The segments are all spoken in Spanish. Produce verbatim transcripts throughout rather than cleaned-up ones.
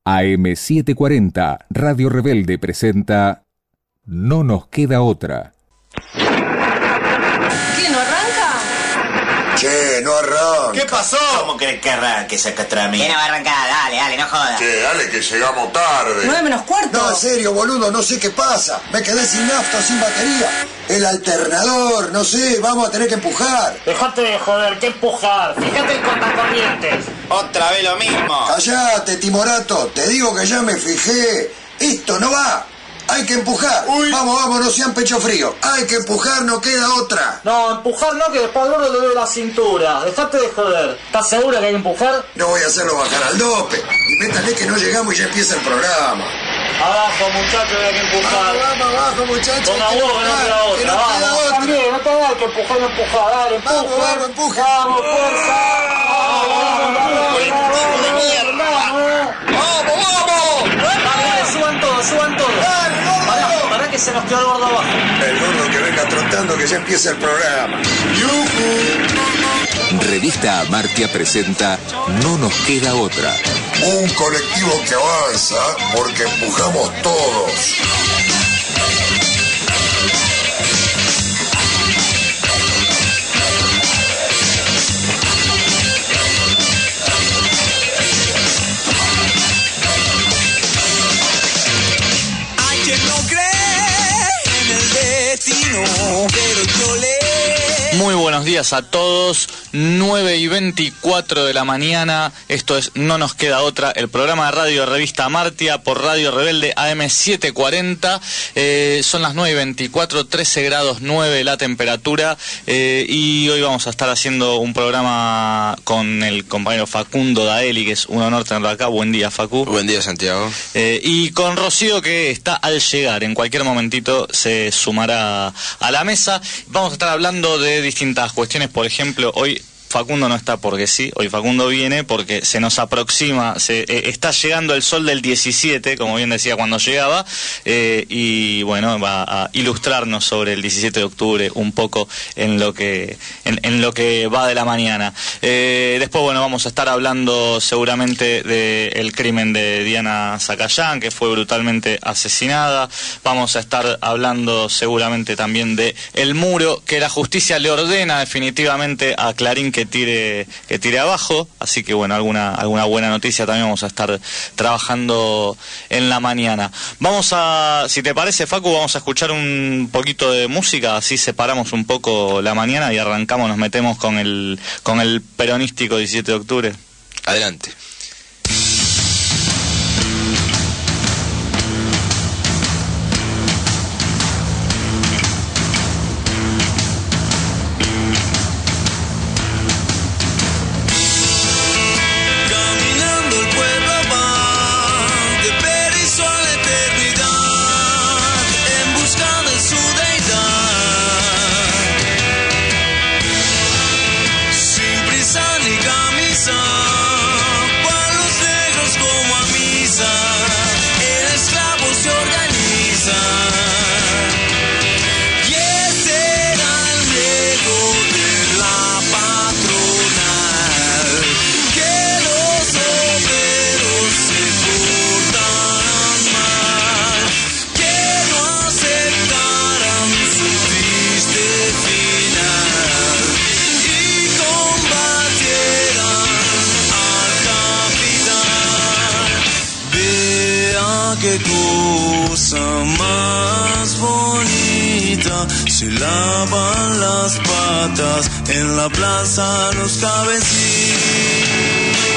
A eme setecientos cuarenta, Radio Rebelde presenta No nos queda otra. ¿Qué, no arranca? Che, no arranca. ¿Qué pasó? ¿Cómo crees que arranque esa catrami? ¿Quién no va a arrancar? Dale, dale, no jodas. Che, dale que llegamos tarde. ¿Nueve menos cuarto? No, en serio, boludo, no sé qué pasa. Me quedé sin nafta, sin batería. El alternador, no sé, vamos a tener que empujar. Dejate de joder, ¿qué empujar? Fíjate el cortacorrientes. Otra vez lo mismo. Callate, Timorato, te digo que ya me fijé. Esto no va. Hay que empujar. Uy. Vamos, vamos, no sean pecho frío. Hay que empujar, no queda otra. No, empujar no, que después al gordo le duele la cintura. Dejate de joder. ¿Estás segura que hay que empujar? No voy a hacerlo bajar al dope. Y métale que no llegamos y ya empieza el programa. Abajo, muchachos, hay que empujar. Vamos, vamos, abajo, muchachos. Con la hay que huevo, no empujar, queda que otra. no queda Vamos, otra. también, no te hagas que empujar, no empujar. Dale, empuja. Vamos, vamos, empuja. Vamos, fuerza. Vamos, vamos, vamos, colectivo de mierda. vamos. ¡Vamos, vamos! Dale, suban todos, suban todos. Dale, gordo. Pará, pará que se nos quedó el gordo abajo. El gordo que venga trotando que ya empieza el programa. Revista Amartya presenta No nos queda otra. Un colectivo que avanza porque empujamos todos. Hay quien no cree en el destino, pero yo le... Muy buenos días a todos, nueve y veinticuatro de la mañana, esto es No nos queda otra, el programa de radio de Revista Amartya por Radio Rebelde A M setecientos cuarenta, eh, son las nueve y veinticuatro, trece grados nueve la temperatura, eh, y hoy vamos a estar haciendo un programa con el compañero Facundo Daeli, que es un honor tenerlo acá. Buen día, Facu. Buen día, Santiago. Eh, y con Rocío, que está al llegar, en cualquier momentito se sumará a la mesa. Vamos a estar hablando de distintas cuestiones. Por ejemplo, hoy Facundo no está porque sí, hoy Facundo viene porque se nos aproxima, se, eh, está llegando el sol del diecisiete, como bien decía cuando llegaba, eh, y bueno, va a ilustrarnos sobre el diecisiete de octubre un poco en lo que en, en lo que va de la mañana. Eh, después, bueno, vamos a estar hablando seguramente del crimen de Diana Zacayán, que fue brutalmente asesinada. Vamos a estar hablando seguramente también de el muro que la justicia le ordena definitivamente a Clarín que tire que tire abajo, así que bueno, alguna alguna buena noticia también vamos a estar trabajando en la mañana. Vamos a, si te parece, Facu, vamos a escuchar un poquito de música, así separamos un poco la mañana y arrancamos, nos metemos con el con el peronístico diecisiete de octubre. Adelante. Qué cosa más bonita, se lavan las patas en la plaza los cabecitas.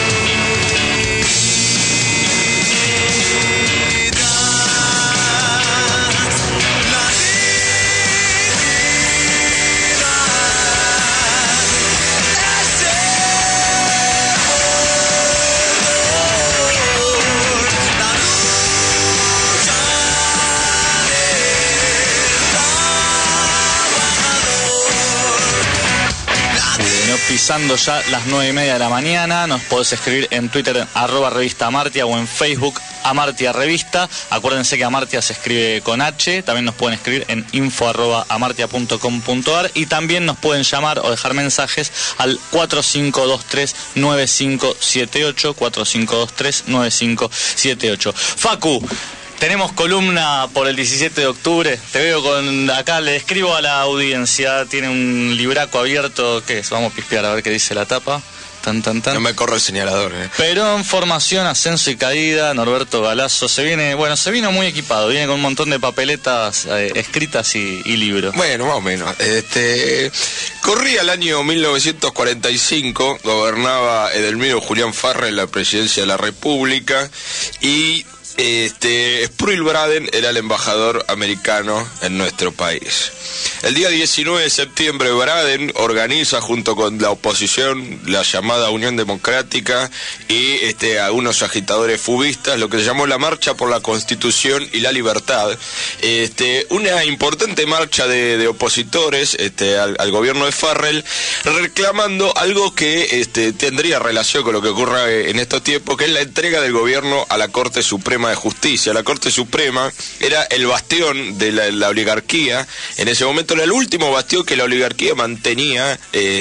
pisando ya las nueve y media de la mañana. Nos podés escribir en Twitter, arroba revista Amartya, o en Facebook, Amartya Revista. Acuérdense que Amartya se escribe con H. También nos pueden escribir en info arroba amartya punto com punto ar, y también nos pueden llamar o dejar mensajes al cuatro cinco dos tres nueve cinco siete ocho, cuatro cinco dos tres nueve cinco siete ocho. Facu, tenemos columna por el diecisiete de octubre. Te veo con... Acá le escribo a la audiencia. Tiene un libraco abierto. ¿Qué es? Vamos a pispear a ver qué dice la tapa. Tan, tan, tan. No me corro el señalador, eh. Perón, formación, ascenso y caída. Norberto Galazo. Se viene... Bueno, se vino muy equipado. Viene con un montón de papeletas eh, escritas y, y libros. Bueno, más o menos. Este... Corría el año mil novecientos cuarenta y cinco. Gobernaba Edelmiro Julián Farrell la presidencia de la República. Y... Este, Spruill Braden era el embajador americano en nuestro país. El día diecinueve de septiembre, Braden organiza junto con la oposición, la llamada Unión Democrática, y este, algunos agitadores fubistas, lo que se llamó la Marcha por la Constitución y la Libertad. Este, una importante marcha de, de opositores este, al, al gobierno de Farrell, reclamando algo que este, tendría relación con lo que ocurre en estos tiempos, que es la entrega del gobierno a la Corte Suprema de Justicia. La Corte Suprema era el bastión de la, la oligarquía. En ese momento era el último bastión que la oligarquía mantenía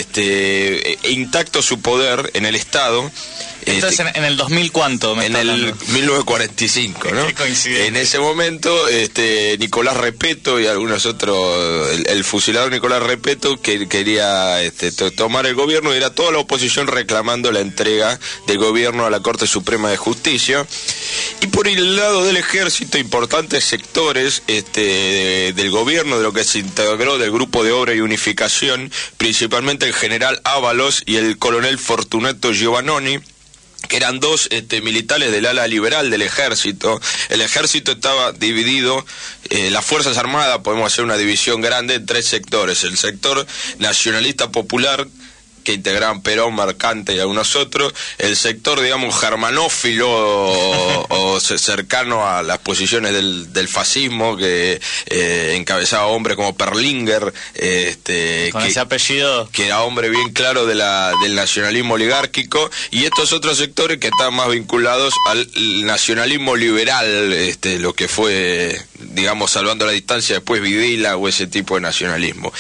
este, intacto su poder en el Estado. Entonces, este, en, en el dos mil, ¿cuánto? Me en el hablando? mil novecientos cuarenta y cinco, ¿no? Qué coincidencia. En ese momento, este, Nicolás Repetto y algunos otros, el, el fusilador Nicolás Repetto, que quería este, to, tomar el gobierno, y era toda la oposición reclamando la entrega del gobierno a la Corte Suprema de Justicia. Y por el lado del ejército, importantes sectores este, de, del gobierno, de lo que se integró del Grupo de Obra y Unificación, principalmente el general Ábalos y el coronel Fortunato Giovannoni, que eran dos este, militares del ala liberal del ejército. El ejército estaba dividido, eh, las Fuerzas Armadas, podemos hacer una división grande en tres sectores: el sector nacionalista popular, que integraban Perón, Mercante y algunos otros; el sector, digamos, germanófilo o, o cercano a las posiciones del, del fascismo, que eh, encabezaba hombres como Perlinger, este, con que, ese apellido, que era hombre bien claro de la, del nacionalismo oligárquico; y estos otros sectores que estaban más vinculados al nacionalismo liberal, este, lo que fue, digamos, salvando la distancia, después Videla o ese tipo de nacionalismo.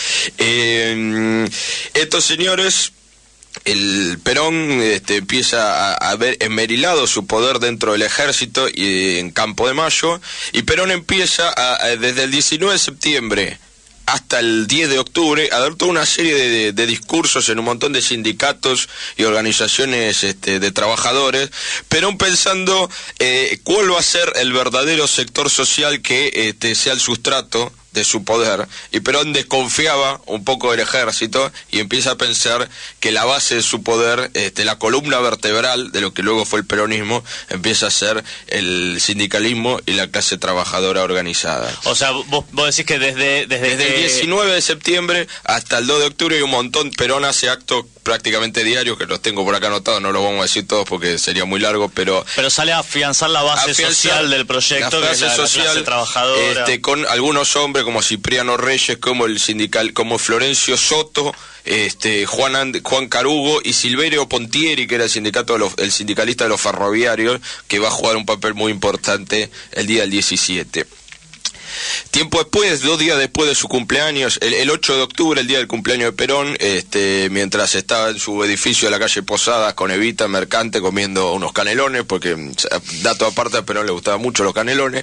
Eh, estos señores, el Perón este, empieza a, a ver esmerilado su poder dentro del ejército y en Campo de Mayo, y Perón empieza a, a, desde el diecinueve de septiembre hasta el diez de octubre, a dar toda una serie de, de, de discursos en un montón de sindicatos y organizaciones este, de trabajadores, Perón pensando eh, cuál va a ser el verdadero sector social que este, sea el sustrato de su poder. Y Perón desconfiaba un poco del ejército y empieza a pensar que la base de su poder, este, la columna vertebral de lo que luego fue el peronismo, empieza a ser el sindicalismo y la clase trabajadora organizada. O sea, vos, vos decís que desde... Desde, desde que... el diecinueve de septiembre hasta el dos de octubre hay un montón. Perón hace actos prácticamente diarios, que los tengo por acá anotados, no los vamos a decir todos porque sería muy largo, pero... Pero sale a afianzar la base afianzar social del proyecto, la que es la, social, la clase trabajadora. Este, con algunos hombres como Cipriano Reyes, como el sindical, como Florencio Soto, este, Juan, And, Juan Carugo y Silverio Pontieri, que era el sindicato de los, el sindicalista de los ferroviarios, que va a jugar un papel muy importante el día del diecisiete. Tiempo después, dos días después de su cumpleaños, el, el ocho de octubre, el día del cumpleaños de Perón, este, mientras estaba en su edificio de la calle Posadas con Evita Mercante comiendo unos canelones, porque, dato aparte, a Perón le gustaban mucho los canelones,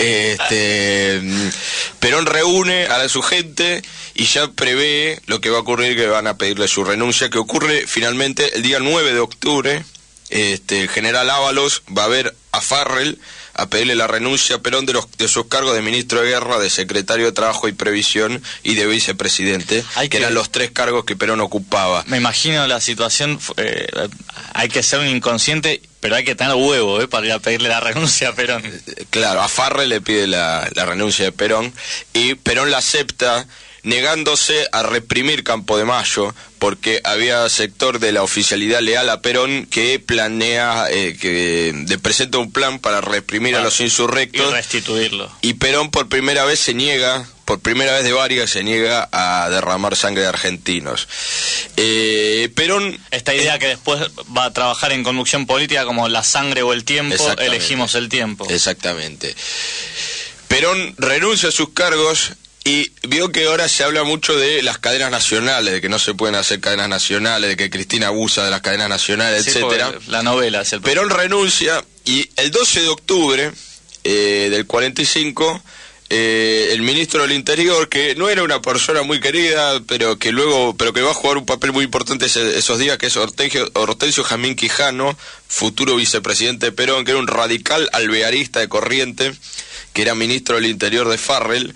este, Perón reúne a su gente y ya prevé lo que va a ocurrir, que van a pedirle su renuncia, que ocurre finalmente el día nueve de octubre. Este, el general Ábalos va a ver a Farrell a pedirle la renuncia a Perón de, los, de sus cargos de ministro de Guerra, de secretario de Trabajo y Previsión y de vicepresidente, hay que, que eran los tres cargos que Perón ocupaba. Me imagino la situación, eh, hay que ser un inconsciente, pero hay que tener huevo eh, para ir a pedirle la renuncia a Perón. Claro, a Farrell le pide la, la renuncia de Perón y Perón la acepta, negándose a reprimir Campo de Mayo, porque había sector de la oficialidad leal a Perón que planea, eh, que de, presenta un plan para reprimir ah, a los insurrectos y restituirlo. Y Perón por primera vez se niega por primera vez de varias, se niega a derramar sangre de argentinos. Eh, Perón... Esta idea que después va a trabajar en conducción política como la sangre o el tiempo, elegimos el tiempo. Exactamente. Perón renuncia a sus cargos y vio que ahora se habla mucho de las cadenas nacionales, de que no se pueden hacer cadenas nacionales, de que Cristina abusa de las cadenas nacionales, sí, etcétera. La novela es el Perón renuncia y el doce de octubre eh, del cuarenta y cinco, eh, el ministro del Interior, que no era una persona muy querida, pero que luego, pero que va a jugar un papel muy importante ese, esos días, que es Hortensio, Hortensio Jamín Quijano, futuro vicepresidente de Perón, que era un radical alvearista de corriente, que era ministro del Interior de Farrell,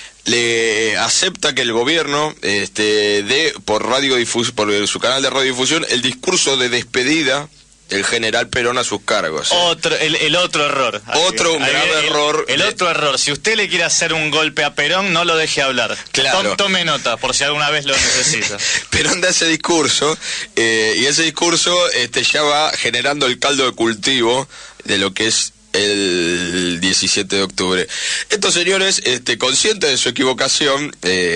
le acepta que el gobierno este, dé por radiodifus por su canal de radiodifusión el discurso de despedida del general Perón a sus cargos. ¿eh? Otro, el, el otro error. Otro un grave el, error. El, el de... otro error. Si usted le quiere hacer un golpe a Perón, no lo deje hablar. Claro. Tome nota, por si alguna vez lo necesita. Perón da ese discurso, eh, y ese discurso este, ya va generando el caldo de cultivo de lo que es el diecisiete de octubre. Estos señores, este, conscientes de su equivocación,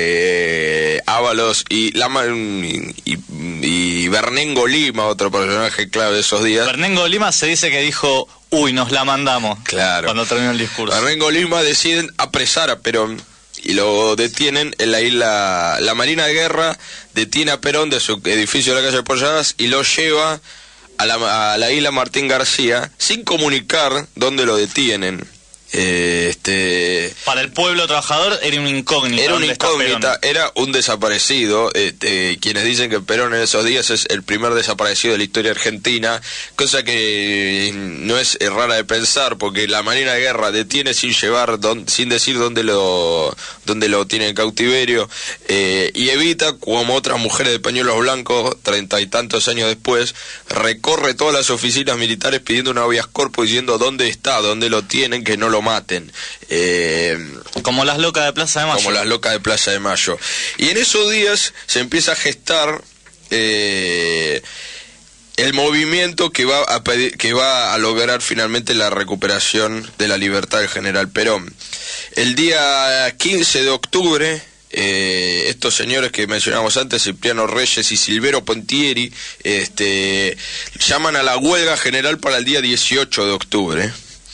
eh, Ábalos y, Lama, y, y, y Bernengo Lima, otro personaje clave de esos días. Bernengo Lima se dice que dijo, uy, nos la mandamos. Claro. Cuando terminó el discurso. Bernengo Lima deciden apresar a Perón y lo detienen en la isla. La Marina de Guerra detiene a Perón de su edificio de la calle Posadas y lo lleva A la, a la isla Martín García sin comunicar dónde lo detienen. Eh, este Para el pueblo trabajador era una incógnita. Era una incógnita, era un desaparecido. Este, quienes dicen que Perón en esos días es el primer desaparecido de la historia argentina, cosa que no es rara de pensar, porque la Marina de Guerra detiene sin llevar, don, sin decir dónde lo, dónde lo tiene en cautiverio, eh, y Evita, como otras mujeres de pañuelos blancos, treinta y tantos años después, recorre todas las oficinas militares pidiendo un habeas corpus, diciendo dónde está, dónde lo tienen, que no lo maten. Eh, como las locas de Plaza de Mayo. Como las locas de Plaza de Mayo. Y en esos días se empieza a gestar eh, el movimiento que va a pedir, que va a lograr finalmente la recuperación de la libertad del general Perón. El día quince de octubre, Eh, estos señores que mencionamos antes, Cipriano Reyes y Silvero Pontieri, este, llaman a la huelga general para el día dieciocho de octubre.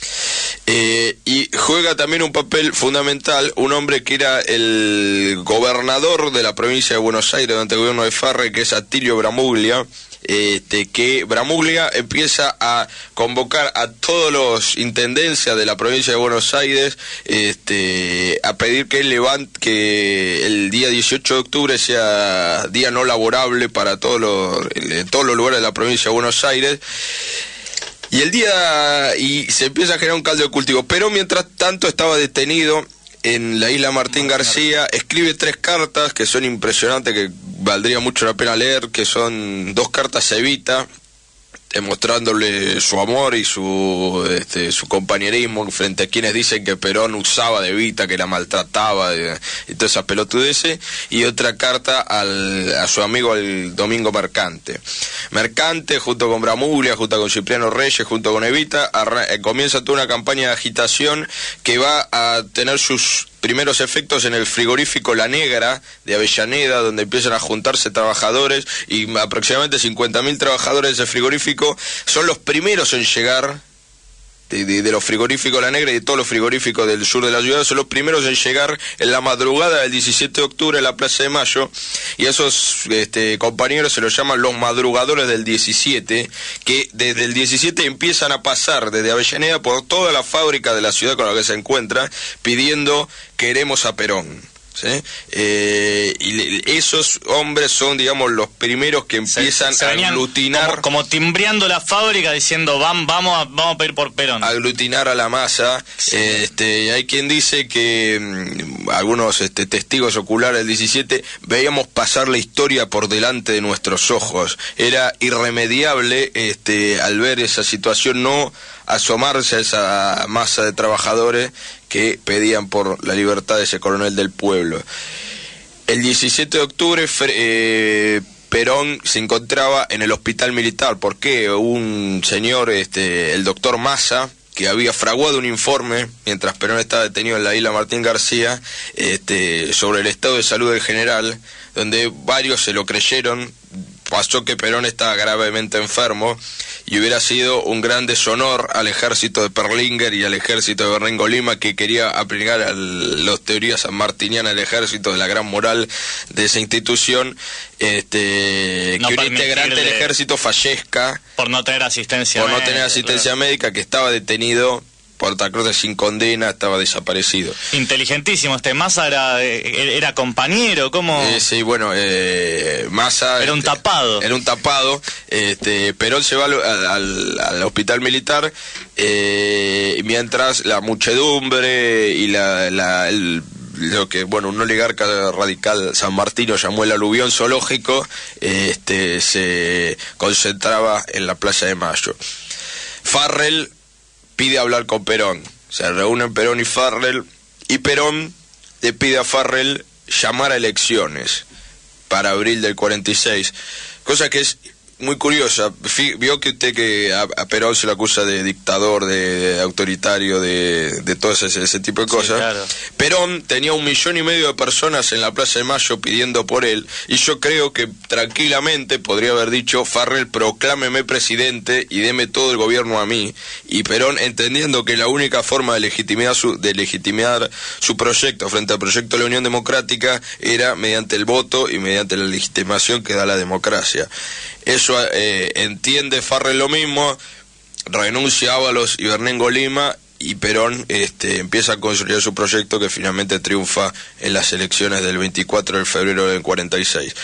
Eh, y juega también un papel fundamental un hombre que era el gobernador de la provincia de Buenos Aires durante el gobierno de Farrell, que es Atilio Bramuglia. Este, que Bramuglia empieza a convocar a todos los intendencias de la provincia de Buenos Aires, este, a pedir que levante, que el día dieciocho de octubre sea día no laborable para todos los, en todos los lugares de la provincia de Buenos Aires. Y el día, y se empieza a generar un caldo de cultivo. Pero mientras tanto estaba detenido en la isla Martín García, escribe tres cartas que son impresionantes, que valdría mucho la pena leer, que son dos cartas a Evita, demostrándole su amor y su este, su compañerismo frente a quienes dicen que Perón usaba de Evita, que la maltrataba y, y todas esas pelotudeces, y otra carta al, a su amigo el Domingo Mercante. Mercante, junto con Bramuglia, junto con Cipriano Reyes, junto con Evita, arra, eh, comienza toda una campaña de agitación que va a tener sus primeros efectos en el frigorífico La Negra de Avellaneda, donde empiezan a juntarse trabajadores, y aproximadamente cincuenta mil trabajadores de ese frigorífico son los primeros en llegar, de, de, de los frigoríficos La Negra y de todos los frigoríficos del sur de la ciudad, son los primeros en llegar en la madrugada del diecisiete de octubre a la Plaza de Mayo, y a esos este, compañeros se los llaman los madrugadores del diecisiete, que desde el diecisiete empiezan a pasar desde Avellaneda por toda la fábrica de la ciudad con la que se encuentra, pidiendo queremos a Perón. ¿Sí? Eh, y esos hombres son, digamos, los primeros que empiezan se, se a aglutinar, como, como timbreando la fábrica diciendo Vam, vamos a, vamos a pedir por Perón, a aglutinar a la masa. Sí. Este, hay quien dice que mmm, algunos este, testigos oculares del diecisiete veíamos pasar la historia por delante de nuestros ojos. Era irremediable este, al ver esa situación no asomarse a esa masa de trabajadores que pedían por la libertad de ese coronel del pueblo. El diecisiete de octubre eh, Perón se encontraba en el hospital militar. ¿Por qué? Un señor, este, el doctor Massa, que había fraguado un informe, mientras Perón estaba detenido en la isla Martín García, este, sobre el estado de salud del general, donde varios se lo creyeron. Pasó que Perón estaba gravemente enfermo y hubiera sido un gran deshonor al ejército de Perlinger y al ejército de Bernengo Lima, que quería aplicar a las teorías sanmartinianas del ejército, de la gran moral de esa institución, este, no que un integrante del ejército fallezca por no tener asistencia por médica, no tener asistencia claro. médica, que estaba detenido por Tacrote sin condena, estaba desaparecido. Inteligentísimo, este Massa era, era compañero, ¿cómo? Eh, sí, bueno, eh, Massa... Era un este, tapado. Era un tapado, este, Perón se va al, al, al hospital militar, eh, mientras la muchedumbre y la... la el, lo que, bueno, un oligarca radical San Martino llamó el aluvión zoológico, este, se concentraba en la Plaza de Mayo. Farrell pide hablar con Perón, se reúnen Perón y Farrell, y Perón le pide a Farrell llamar a elecciones para abril del cuarenta y seis, cosa que es muy curiosa. Vio que usted que a, a Perón se le acusa de dictador, de, de autoritario, de, de todo ese, ese tipo de cosas. Sí, claro. Perón tenía un millón y medio de personas en la Plaza de Mayo pidiendo por él, y yo creo que tranquilamente podría haber dicho: Farrell, proclámeme presidente y deme todo el gobierno a mí. Y Perón, entendiendo que la única forma de legitimar su, de legitimar su proyecto frente al proyecto de la Unión Democrática era mediante el voto y mediante la legitimación que da la democracia. Eso eh, entiende Farrell lo mismo, renuncia a Ábalos y Bernengo Lima, y Perón este, empieza a construir su proyecto, que finalmente triunfa en las elecciones del veinticuatro de febrero del cuarenta y seis.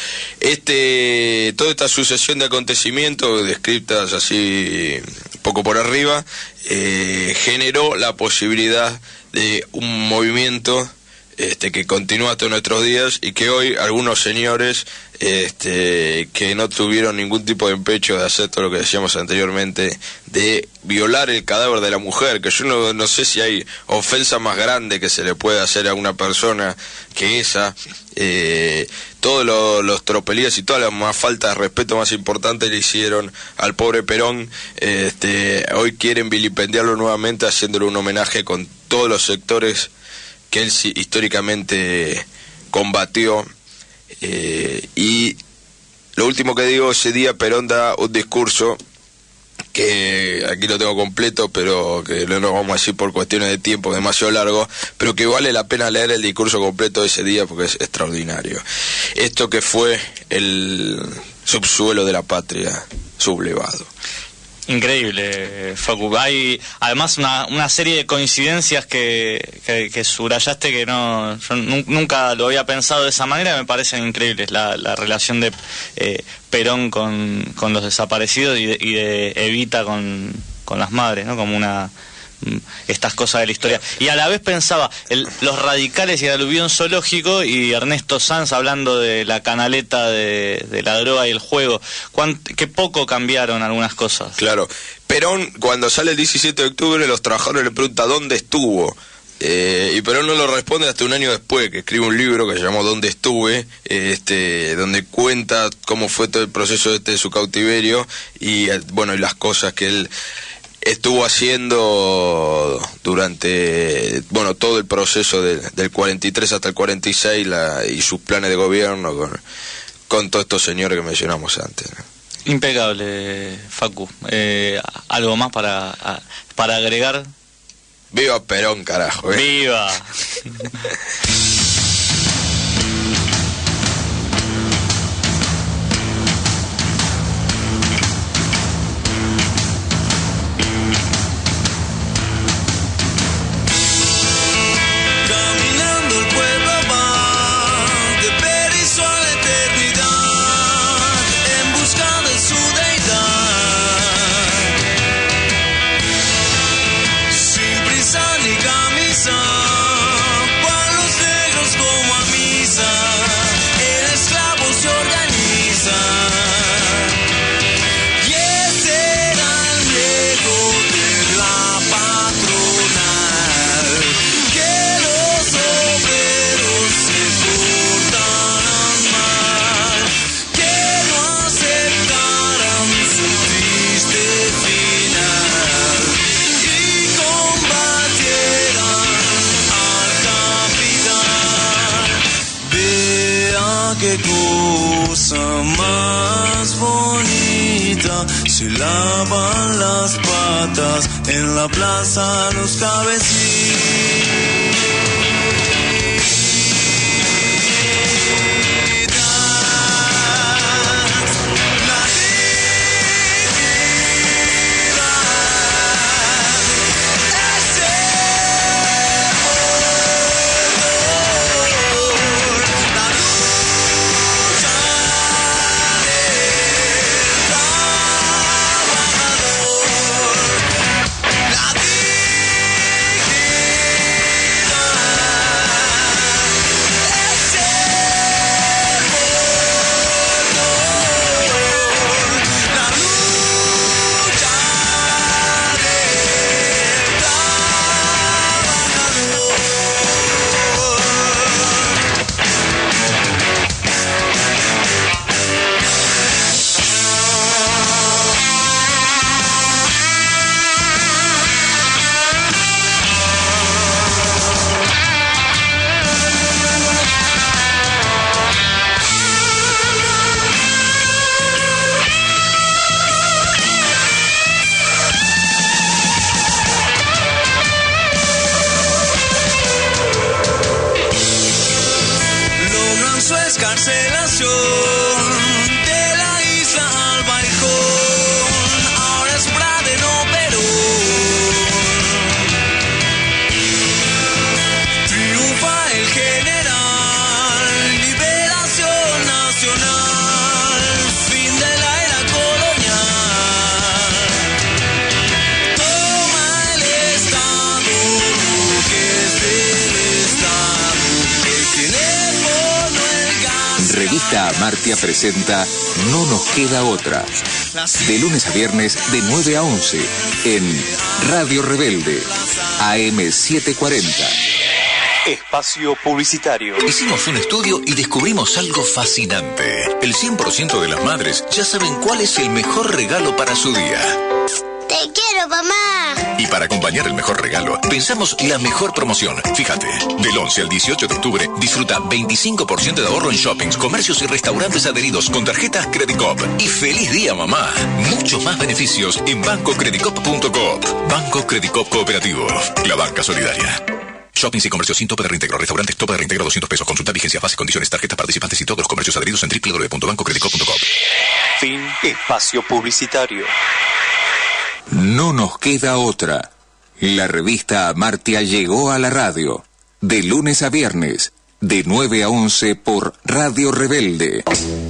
Este, toda esta sucesión de acontecimientos, descritas así poco por arriba, eh, generó la posibilidad de un movimiento este, que continúa hasta nuestros días, y que hoy algunos señores este, que no tuvieron ningún tipo de empecho de hacer todo lo que decíamos anteriormente, de violar el cadáver de la mujer, que yo no, no sé si hay ofensa más grande que se le puede hacer a una persona que esa, eh, todos lo, los tropelías y todas las más faltas de respeto más importantes le hicieron al pobre Perón. Este, hoy quieren vilipendiarlo nuevamente, haciéndole un homenaje con todos los sectores que él históricamente combatió. Eh, y lo último que digo, ese día Perón da un discurso que aquí lo tengo completo, pero que no lo vamos a decir por cuestiones de tiempo, demasiado largo, pero que vale la pena leer el discurso completo de ese día porque es extraordinario. Esto que fue el subsuelo de la patria sublevado. Increíble, Facu. Hay además una, una serie de coincidencias que, que, que subrayaste que no, yo nunca lo había pensado de esa manera, me parecen increíbles. La, la relación de eh, Perón con, con los desaparecidos y de, y de Evita con, con las madres, ¿no? Como una... estas cosas de la historia. Y a la vez pensaba, el, los radicales y el aluvión zoológico, y Ernesto Sanz hablando de la canaleta de, de la droga y el juego. Cuán, qué poco cambiaron algunas cosas. Claro. Perón, cuando sale el diecisiete de octubre, los trabajadores le preguntan ¿dónde estuvo? Eh, y Perón no lo responde hasta un año después, que escribe un libro que se llamó ¿Dónde estuve?, este, donde cuenta cómo fue todo el proceso este de su cautiverio, y bueno, y las cosas que él estuvo haciendo durante, bueno, todo el proceso de, del cuarenta y tres hasta el cuarenta y seis, la, y sus planes de gobierno con, con todos estos señores que mencionamos antes, ¿no? Impecable, Facu. Eh, ¿Algo más para, a, para agregar? ¡Viva Perón, carajo! ¿eh? ¡Viva! Sin prisa ni camisa, cual los de qué cosa más bonita. Se lavan las patas en la plaza los cabecitas. Revista Amartya presenta No nos queda otra. De lunes a viernes de nueve a once en Radio Rebelde, A M setecientos cuarenta. Espacio publicitario. Hicimos un estudio y descubrimos algo fascinante. El cien por ciento de las madres ya saben cuál es el mejor regalo para su día. ¡Te quiero, mamá! Y para acompañar el mejor regalo, pensamos la mejor promoción. Fíjate, del once al dieciocho de octubre, disfruta veinticinco por ciento de ahorro en shoppings, comercios y restaurantes adheridos con tarjetas Credicop. Y ¡feliz día, mamá! Muchos más beneficios en banco credicop punto com. Banco Credicop Cooperativo, la banca solidaria. Shoppings y comercios sin tope de reintegro. Restaurantes tope de reintegro doscientos pesos. Consulta vigencias, bases, condiciones, tarjetas participantes y todos los comercios adheridos en doble u doble u doble u punto banco credicop punto com. Fin. Espacio publicitario. No nos queda otra. La revista Amartya llegó a la radio. De lunes a viernes, de nueve a once por Radio Rebelde.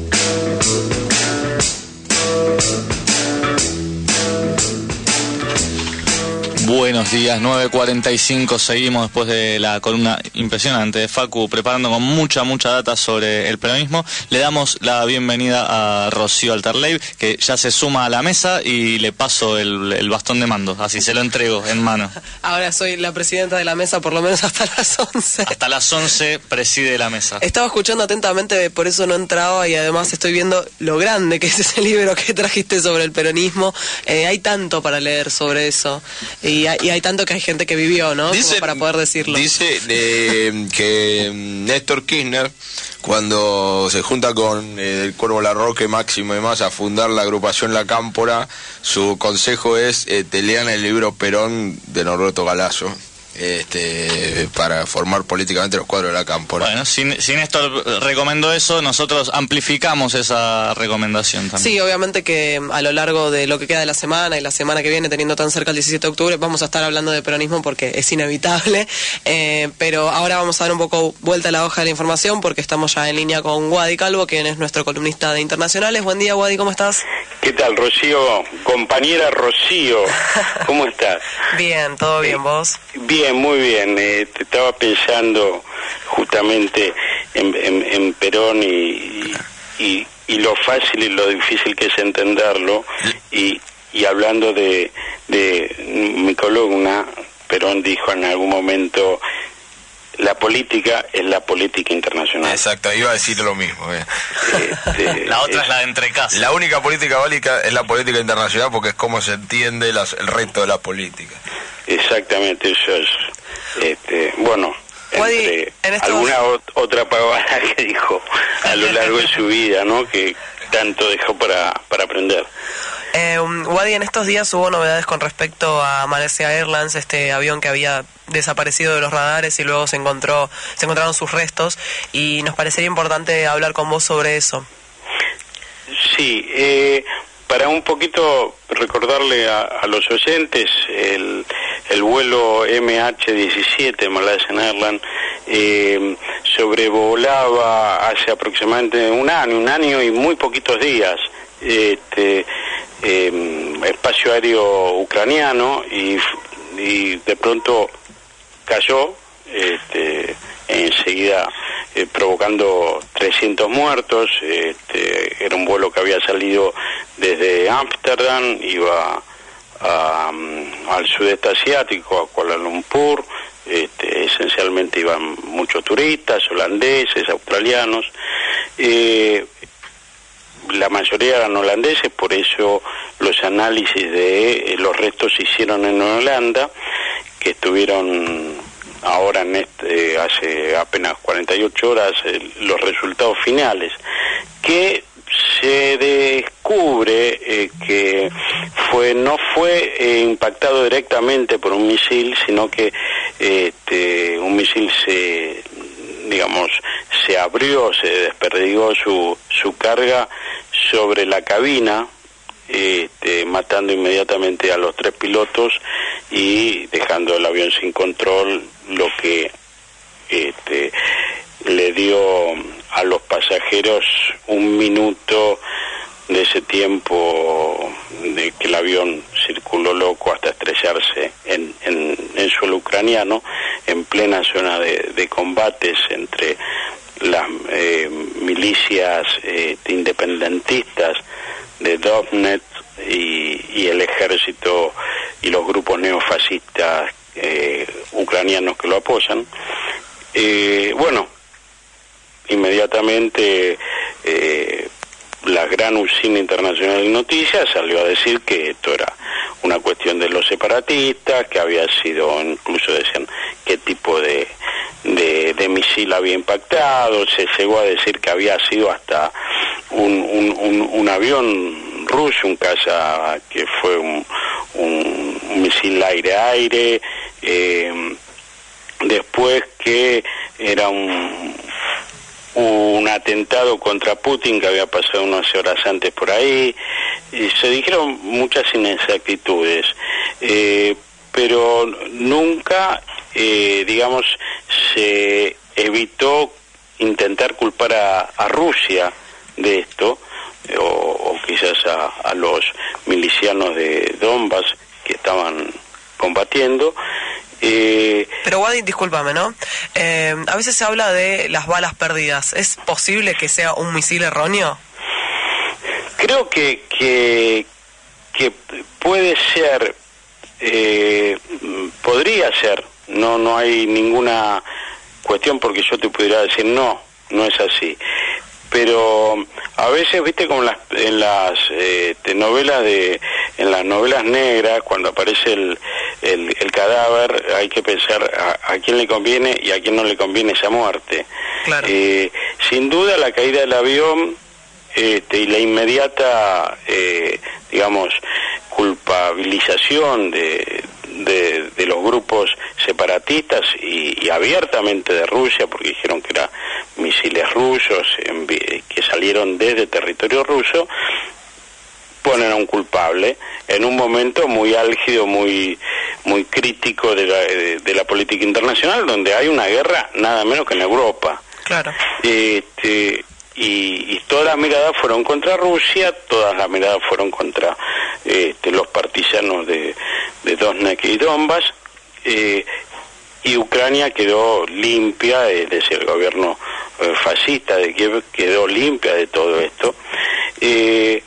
Buenos días, nueve cuarenta y cinco, seguimos después de la columna impresionante de Facu, preparando con mucha, mucha data sobre el peronismo. Le damos la bienvenida a Rocío Alterley, que ya se suma a la mesa, y le paso el, el bastón de mando, así se lo entrego en mano. Ahora soy la presidenta de la mesa, por lo menos hasta las once. Hasta las once preside la mesa. Estaba escuchando atentamente, por eso no entraba, y además estoy viendo lo grande que es ese libro que trajiste sobre el peronismo. Eh, hay tanto para leer sobre eso. Y Y hay, y hay tanto que hay gente que vivió, ¿no? Dice, como para poder decirlo. Dice de, que Néstor Kirchner, cuando se junta con eh, el Cuervo Larroque, Máximo y más a fundar la agrupación La Cámpora, su consejo es eh, te lean el libro Perón de Norberto Galasso. Este, para formar políticamente los cuadros de la Cámpora. Bueno, si, si Néstor recomendó eso, nosotros amplificamos esa recomendación también. Sí, obviamente que a lo largo de lo que queda de la semana y la semana que viene, teniendo tan cerca el diecisiete de octubre, vamos a estar hablando de peronismo porque es inevitable, eh, pero ahora vamos a dar un poco vuelta a la hoja de la información porque estamos ya en línea con Wadi Calvo, quien es nuestro columnista de internacionales. Buen día, Wadi, ¿cómo estás? ¿Qué tal, Rocío? Compañera Rocío, ¿cómo estás? Bien, todo bien, ¿vos? Bien, muy bien. Eh, te estaba pensando justamente en, en, en Perón y, y, y lo fácil y lo difícil que es entenderlo, y, y hablando de, de mi columna, Perón dijo en algún momento: la política es la política internacional. Exacto, iba a decir lo mismo. Eh. Este, la otra es, es la de entre casa. La única política válida es la política internacional porque es como se entiende las, el resto de la política. Exactamente, eso es. Este, bueno, entre en estos... alguna ot otra pavada que dijo a lo largo de su vida, ¿no? Que tanto dejó para, para aprender. Eh, Wadi, en estos días hubo novedades con respecto a Malaysia Airlines, este avión que había desaparecido de los radares y luego se encontró, se encontraron sus restos, y nos parecería importante hablar con vos sobre eso. Sí, eh, para un poquito recordarle a, a los oyentes, el, el vuelo M H diecisiete Malaysia Airlines eh, sobrevolaba hace aproximadamente un año, un año y muy poquitos días, este eh, espacio aéreo ucraniano, y, y de pronto cayó, este, enseguida eh, provocando trescientos muertos. Este, era un vuelo que había salido desde Ámsterdam, iba a, um, al sudeste asiático, a Kuala Lumpur. Este, esencialmente iban muchos turistas, holandeses, australianos. Eh, la mayoría eran holandeses, por eso los análisis de eh, los restos se hicieron en Holanda, que estuvieron ahora en este, hace apenas cuarenta y ocho horas eh, los resultados finales, que se descubre eh, que fue no fue eh, impactado directamente por un misil, sino que este, un misil se digamos se abrió, se desperdigó su su carga sobre la cabina, este, matando inmediatamente a los tres pilotos y dejando el avión sin control, lo que este, le dio a los pasajeros un minuto de ese tiempo de que el avión circuló loco hasta estrellarse en, en, en suelo ucraniano, en plena zona de, de combates entre las eh, milicias eh, independentistas de Donetsk y, y el ejército y los grupos neofascistas eh, ucranianos que lo apoyan. Eh, bueno, inmediatamente eh, la gran usina internacional de noticias salió a decir que esto era una cuestión de los separatistas, que había sido, incluso decían qué tipo de, de, de misil había impactado. Se llegó a decir que había sido hasta un, un, un, un avión ruso, un caza que fue un, un, un misil aire-aire, eh, después que era un un atentado contra Putin que había pasado unas horas antes por ahí, y se dijeron muchas inexactitudes, eh, pero nunca, eh, digamos, se evitó intentar culpar a, a Rusia de esto, o, o quizás a, a los milicianos de Donbass que estaban combatiendo. Eh, Pero Wadi, discúlpame, ¿no? Eh, a veces se habla de las balas perdidas. ¿Es posible que sea un misil erróneo? Creo que que, que puede ser, eh, podría ser. No no hay ninguna cuestión porque yo te pudiera decir no, no es así. Pero a veces, viste, como las, en las eh, novelas de, en las novelas negras, cuando aparece el, el, el cadáver, hay que pensar a, a quién le conviene y a quién no le conviene esa muerte. Claro. Eh, sin duda la caída del avión este, y la inmediata, eh, digamos, culpabilización de, de, de los grupos separatistas y, y abiertamente de Rusia, porque dijeron que eran misiles rusos en, que salieron desde territorio ruso, ponen a un culpable en un momento muy álgido, muy muy crítico de la, de, de la política internacional, donde hay una guerra nada menos que en Europa. Claro. Este, y, y todas las miradas fueron contra Rusia, todas las miradas fueron contra este, los partisanos de, de Donetsk y Donbass, eh, y Ucrania quedó limpia, es decir, el gobierno eh, fascista de Kiev quedó limpia de todo esto. Eh,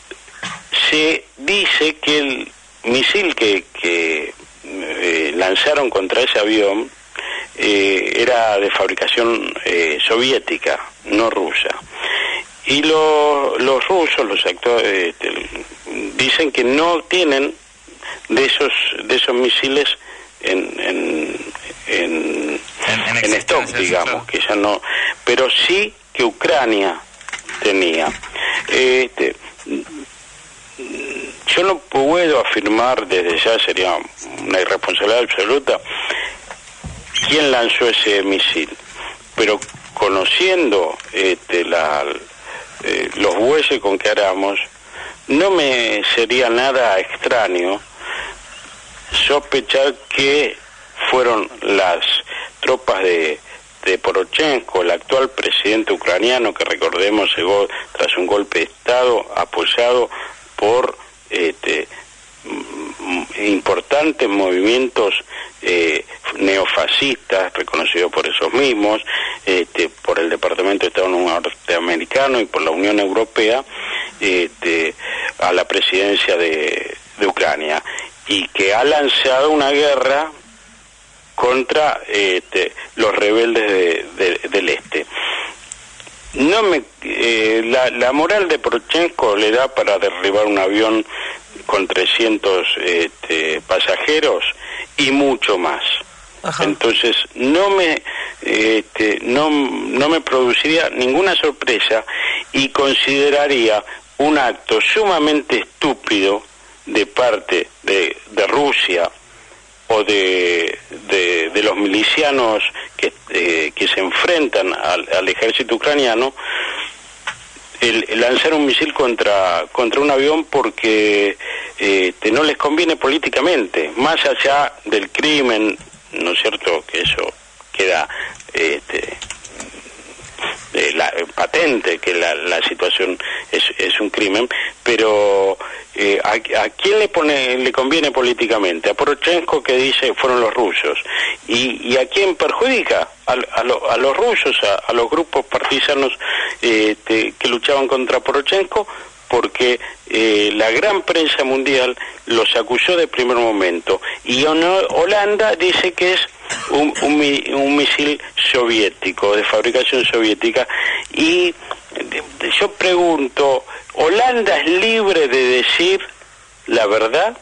se dice que el misil que, que eh, lanzaron contra ese avión eh, era de fabricación eh, soviética, no rusa. Y lo, los rusos, los actores, eh, dicen que no tienen de esos de esos misiles en en, en, en, en, en en stock, digamos, que ya no, pero sí que Ucrania tenía. Este, yo no puedo afirmar desde ya, sería una irresponsabilidad absoluta, quién lanzó ese misil, pero conociendo este, la, eh, los bueyes con que aramos, no me sería nada extraño sospechar que fueron las tropas de, de Poroshenko, el actual presidente ucraniano, que recordemos llegó tras un golpe de Estado apoyado por este, importantes movimientos eh, neofascistas reconocidos por esos mismos, este, por el Departamento de Estado norteamericano y por la Unión Europea, este, a la presidencia de, de Ucrania, y que ha lanzado una guerra contra este, los rebeldes de, de, del este. No me, eh, la, la moral de Poroshenko le da para derribar un avión con trescientos este, pasajeros y mucho más. Ajá. Entonces no me este, no, no me produciría ninguna sorpresa y consideraría un acto sumamente estúpido de parte de, de Rusia o de, de, de los milicianos que, eh, que se enfrentan al, al ejército ucraniano, el, el lanzar un misil contra contra un avión porque eh, no les conviene políticamente, más allá del crimen, ¿no es cierto?, que eso queda este, eh, la, patente, que la, la situación es, es un crimen, pero eh, ¿a, a quién le pone le conviene políticamente? A Poroshenko, que dice fueron los rusos, y, y ¿a quién perjudica? A, a, lo, a los rusos, a, a los grupos partisanos eh, te, que luchaban contra Poroshenko, porque eh, la gran prensa mundial los acusó de primer momento, y Holanda dice que es un, un, un misil soviético, de fabricación soviética, y yo pregunto, ¿Holanda es libre de decir la verdad?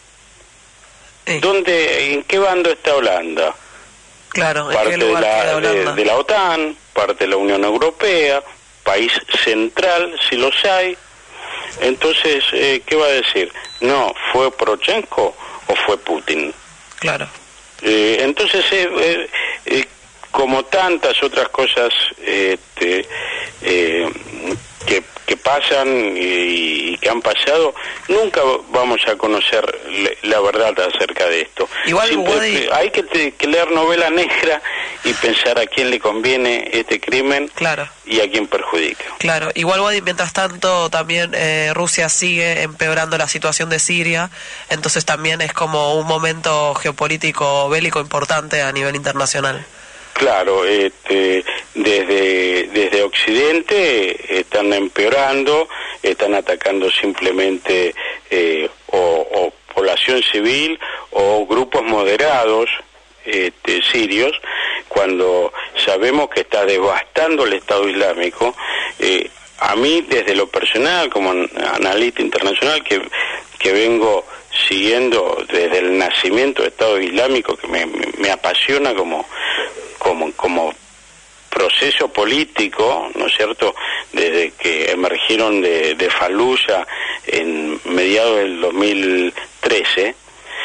Sí. ¿Dónde, en qué bando está Holanda? Claro, parte de la, de, de la OTAN, parte de la Unión Europea, país central, si los hay. Entonces, eh, ¿qué va a decir? No, ¿fue Poroshenko o fue Putin? Claro. Eh, entonces, eh, eh, eh, como tantas otras cosas este, eh, que, que pasan y, y que han pasado, nunca vamos a conocer le, la verdad acerca de esto. Igual Siempre, Wadi... hay que, te, que leer novela negra y pensar a quién le conviene este crimen, claro, y a quién perjudica. Claro, igual Wadi, mientras tanto también eh, Rusia sigue empeorando la situación de Siria, entonces también es como un momento geopolítico bélico importante a nivel internacional. Claro, este, desde desde Occidente están empeorando, están atacando simplemente eh, o, o población civil o grupos moderados este, sirios, cuando sabemos que está devastando el Estado Islámico. Eh, a mí, desde lo personal, como analista internacional, que, que vengo siguiendo desde el nacimiento del Estado Islámico, que me, me, me apasiona como como como proceso político, ¿no es cierto?, desde que emergieron de, de Fallujah en mediados del dos mil trece,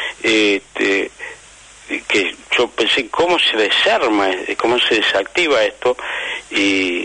este, que yo pensé cómo se desarma, cómo se desactiva esto, y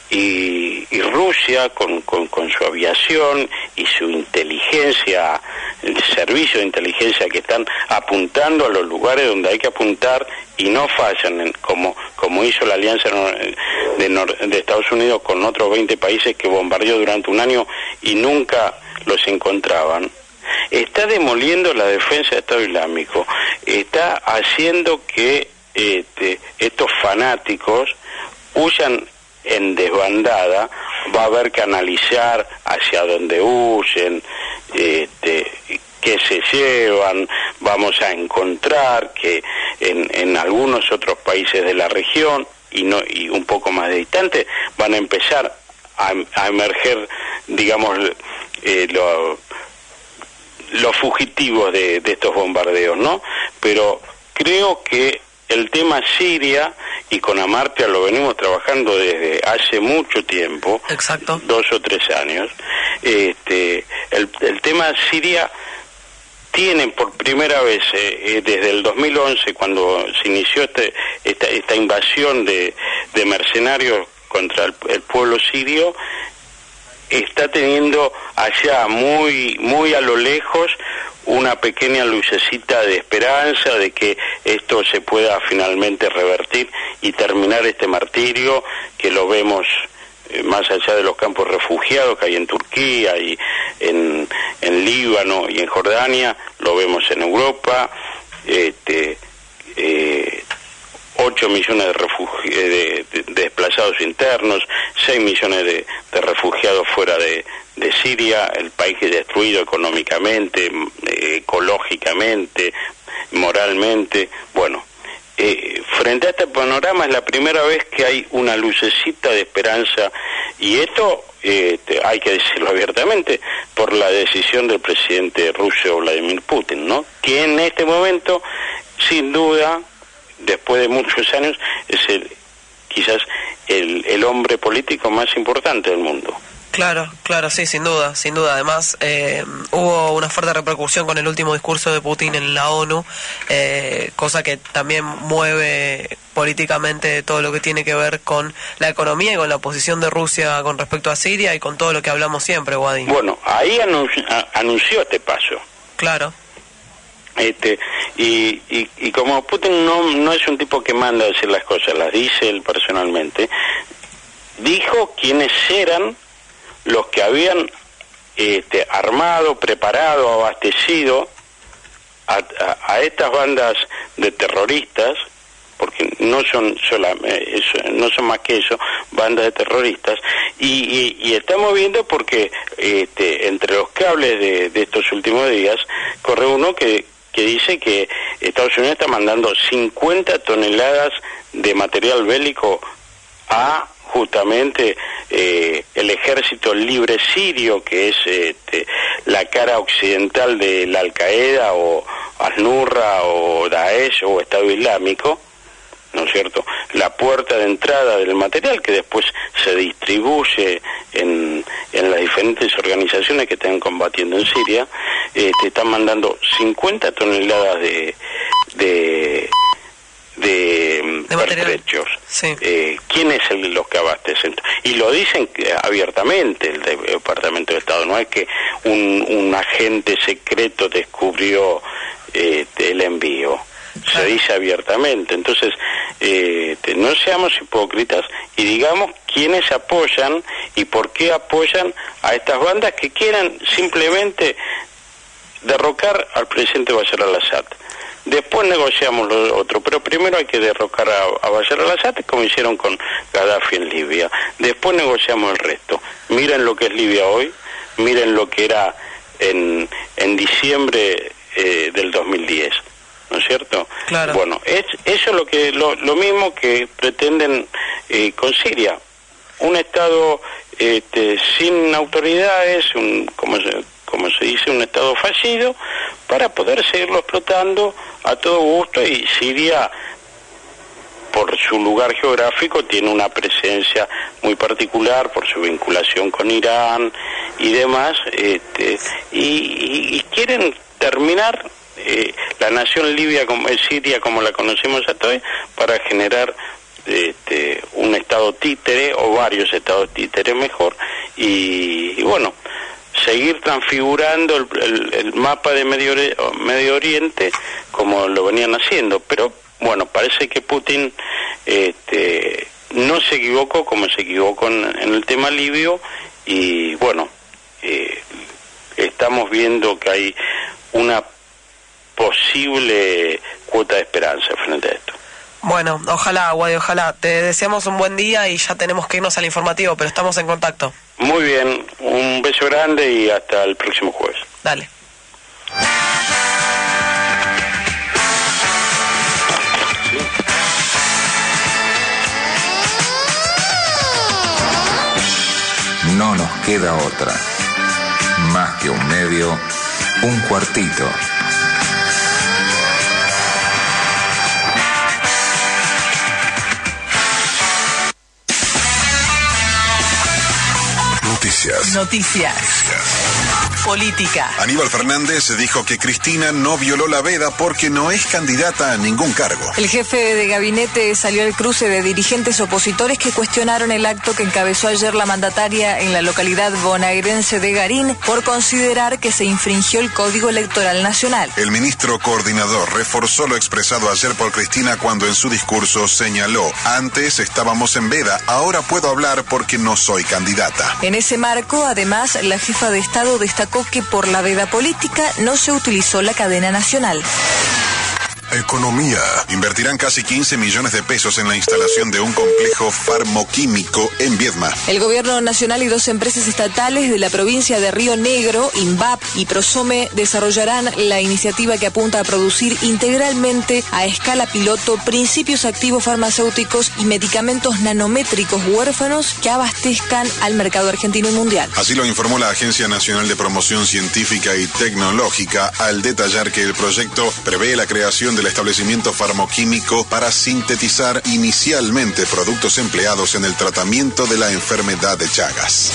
y, y Rusia con, con, con su aviación y su inteligencia, el servicio de inteligencia, que están apuntando a los lugares donde hay que apuntar y no fallan, en, como como hizo la alianza de, Nor de Estados Unidos con otros veinte países que bombardeó durante un año y nunca los encontraban. Está demoliendo la defensa del Estado Islámico, está haciendo que este, estos fanáticos huyan en desbandada. Va a haber que analizar hacia dónde huyen, este, qué se llevan. Vamos a encontrar que en, en algunos otros países de la región y no y un poco más distantes van a empezar a, a emerger, digamos, eh, lo, los fugitivos de, de estos bombardeos, ¿no? Pero creo que el tema Siria y con Amartya lo venimos trabajando desde hace mucho tiempo. Exacto. Dos o tres años. Este, el, el tema Siria tiene por primera vez eh, desde el dos mil once, cuando se inició este, esta, esta invasión de, de mercenarios contra el, el pueblo sirio, está teniendo allá muy muy a lo lejos una pequeña lucecita de esperanza de que esto se pueda finalmente revertir y terminar este martirio que lo vemos eh, más allá de los campos refugiados que hay en Turquía y en, en Líbano y en Jordania, lo vemos en Europa, este, eh, ocho millones de, refugi de, de, de desplazados internos, seis millones de, de refugiados fuera de, de Siria, el país destruido económicamente, eh, ecológicamente, moralmente. Bueno, eh, frente a este panorama es la primera vez que hay una lucecita de esperanza, y esto eh, hay que decirlo abiertamente, por la decisión del presidente ruso Vladimir Putin, ¿no? Que en este momento, sin duda, después de muchos años, es el quizás el, el hombre político más importante del mundo. Claro, claro, sí, sin duda, sin duda. Además, eh, hubo una fuerte repercusión con el último discurso de Putin en la ONU, eh, cosa que también mueve políticamente todo lo que tiene que ver con la economía y con la posición de Rusia con respecto a Siria y con todo lo que hablamos siempre, Guadín. Bueno, ahí anunció, anunció este paso. Claro. Este, y, y, y como Putin no, no es un tipo que manda a decir las cosas, las dice él personalmente, dijo quiénes eran los que habían este, armado, preparado, abastecido a, a, a estas bandas de terroristas, porque no son solamente eso, no son más que eso, bandas de terroristas, y, y, y estamos viendo porque este, entre los cables de, de estos últimos días corre uno que que dice que Estados Unidos está mandando cincuenta toneladas de material bélico a justamente eh, el ejército libre sirio, que es este, la cara occidental de la Al-Qaeda o Al-Nurra o Daesh o Estado Islámico, ¿no es cierto? La puerta de entrada del material que después se distribuye en, en las diferentes organizaciones que están combatiendo en Siria. Eh, te están mandando cincuenta toneladas de de de, de pertrechos. Sí. Eh, ¿Quién es el, los que abastecen? Y lo dicen abiertamente el Departamento de Estado, no es que un, un agente secreto descubrió eh, el envío. Se dice abiertamente. Entonces, eh, no seamos hipócritas y digamos quiénes apoyan y por qué apoyan a estas bandas que quieran simplemente derrocar al presidente Bashar al-Assad. Después negociamos lo otro, pero primero hay que derrocar a, a Bashar al-Assad, como hicieron con Gaddafi en Libia. Después negociamos el resto. Miren lo que es Libia hoy, miren lo que era en, en diciembre eh, del dos mil diez. ¿No es cierto? Claro. Bueno, es, eso es lo que lo, lo mismo que pretenden eh, con Siria, un Estado este, sin autoridades, un, como se, como se dice, un Estado fallido, para poder seguirlo explotando a todo gusto. Y Siria, por su lugar geográfico, tiene una presencia muy particular por su vinculación con Irán y demás, este, y, y, y quieren terminar Eh, la nación libia como eh, Siria como la conocemos hasta hoy, para generar este, un estado títere o varios estados títeres mejor, y, y bueno, seguir transfigurando el, el, el mapa de Medio, Medio Oriente como lo venían haciendo. Pero bueno, parece que Putin este, no se equivocó como se equivocó en, en el tema libio, y bueno, eh, estamos viendo que hay una posible cuota de esperanza frente a esto. Bueno, ojalá, Guadi, ojalá. Te deseamos un buen día y ya tenemos que irnos al informativo, pero estamos en contacto. Muy bien, un beso grande y hasta el próximo jueves. Dale. No nos queda otra. Más que un medio, un cuartito. Noticias. Noticias. Política. Aníbal Fernández dijo que Cristina no violó la veda porque no es candidata a ningún cargo. El jefe de gabinete salió al cruce de dirigentes opositores que cuestionaron el acto que encabezó ayer la mandataria en la localidad bonaerense de Garín por considerar que se infringió el Código Electoral Nacional. El ministro coordinador reforzó lo expresado ayer por Cristina cuando en su discurso señaló: antes estábamos en veda, ahora puedo hablar porque no soy candidata. En ese marco, además, la jefa de Estado destacó que por la veda política no se utilizó la cadena nacional. Economía. Invertirán casi quince millones de pesos en la instalación de un complejo farmoquímico en Viedma. El gobierno nacional y dos empresas estatales de la provincia de Río Negro, INVAP y Prosome, desarrollarán la iniciativa que apunta a producir integralmente a escala piloto principios activos farmacéuticos y medicamentos nanométricos huérfanos que abastezcan al mercado argentino y mundial. Así lo informó la Agencia Nacional de Promoción Científica y Tecnológica al detallar que el proyecto prevé la creación del establecimiento farmoquímico para sintetizar inicialmente productos empleados en el tratamiento de la enfermedad de Chagas.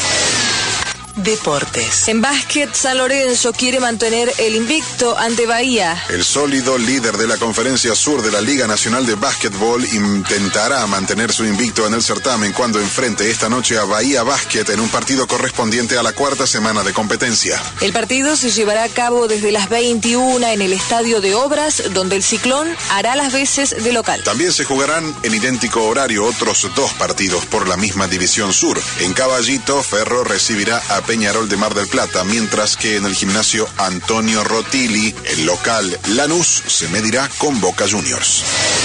Deportes. En básquet, San Lorenzo quiere mantener el invicto ante Bahía. El sólido líder de la Conferencia Sur de la Liga Nacional de Básquetbol intentará mantener su invicto en el certamen cuando enfrente esta noche a Bahía Básquet en un partido correspondiente a la cuarta semana de competencia. El partido se llevará a cabo desde las veintiuna en el Estadio de Obras, donde el Ciclón hará las veces de local. También se jugarán en idéntico horario otros dos partidos por la misma División Sur. En Caballito, Ferro recibirá a Peñarol de Mar del Plata, mientras que en el gimnasio Antonio Rotili, el local Lanús se medirá con Boca Juniors.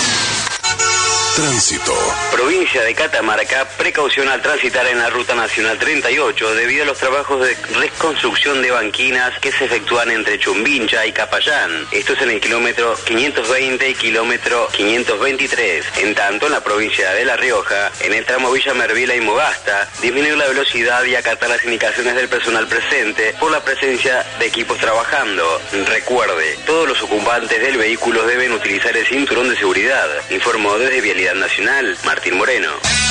Tránsito. Provincia de Catamarca, precaución al transitar en la Ruta Nacional treinta y ocho debido a los trabajos de reconstrucción de banquinas que se efectúan entre Chumbincha y Capayán. Esto es en el kilómetro quinientos veinte y kilómetro quinientos veintitrés. En tanto, en la provincia de La Rioja, en el tramo Villa Mervila y Mogasta, disminuir la velocidad y acatar las indicaciones del personal presente por la presencia de equipos trabajando. Recuerde, todos los ocupantes del vehículo deben utilizar el cinturón de seguridad, informó desde Vialidad Nacional Martín Moreno.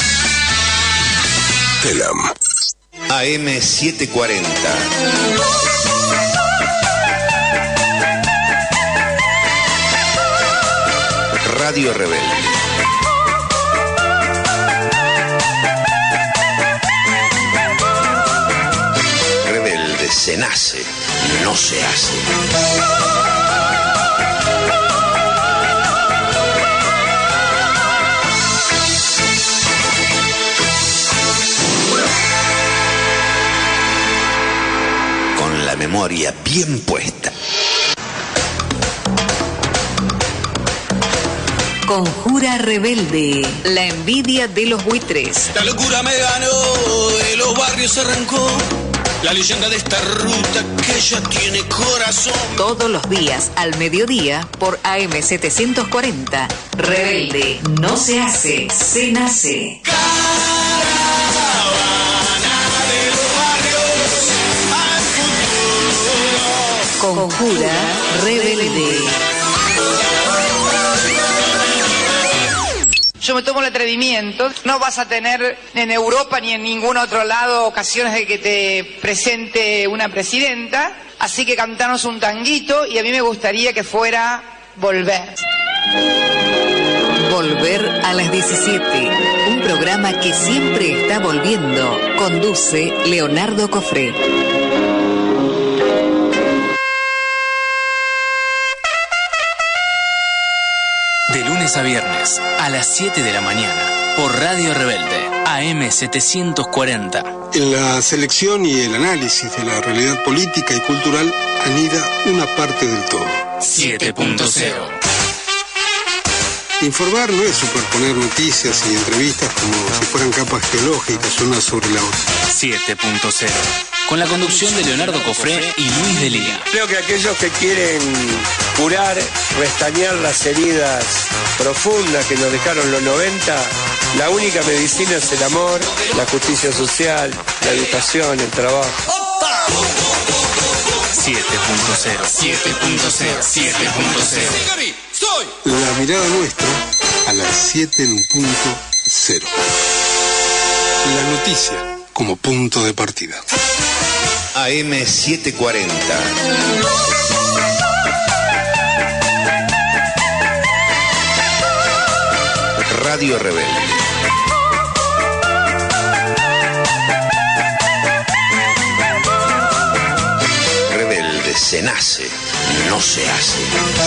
Telam. A M setecientos cuarenta. Radio Rebelde. Rebelde se nace, no se hace. La memoria bien puesta. Conjura Rebelde, la envidia de los buitres. La locura me ganó, de los barrios se arrancó. La leyenda de esta ruta que ya tiene corazón. Todos los días al mediodía por A M setecientos cuarenta. Rebelde no se hace, se nace. Conjura Rebelde. Yo me tomo el atrevimiento. No vas a tener en Europa ni en ningún otro lado ocasiones de que te presente una presidenta. Así que cantanos un tanguito y a mí me gustaría que fuera Volver. Volver a las diecisiete. Un programa que siempre está volviendo. Conduce Leonardo Cofré. De lunes a viernes, a las siete de la mañana, por Radio Rebelde, A M setecientos cuarenta. En la selección y el análisis de la realidad política y cultural anida una parte del todo. siete punto cero. Informar no es superponer noticias y entrevistas como si fueran capas geológicas una sobre la otra. siete punto cero. Con la conducción de Leonardo Cofré y Luis Delía. Creo que aquellos que quieren curar, restañar las heridas profundas que nos dejaron los noventa, la única medicina es el amor, la justicia social, la educación, el trabajo. siete punto cero. siete punto cero. siete punto cero. La mirada nuestra a las siete punto cero. La noticia como punto de partida. A M setecientos cuarenta. Radio Rebelde. Rebelde se nace, no se hace.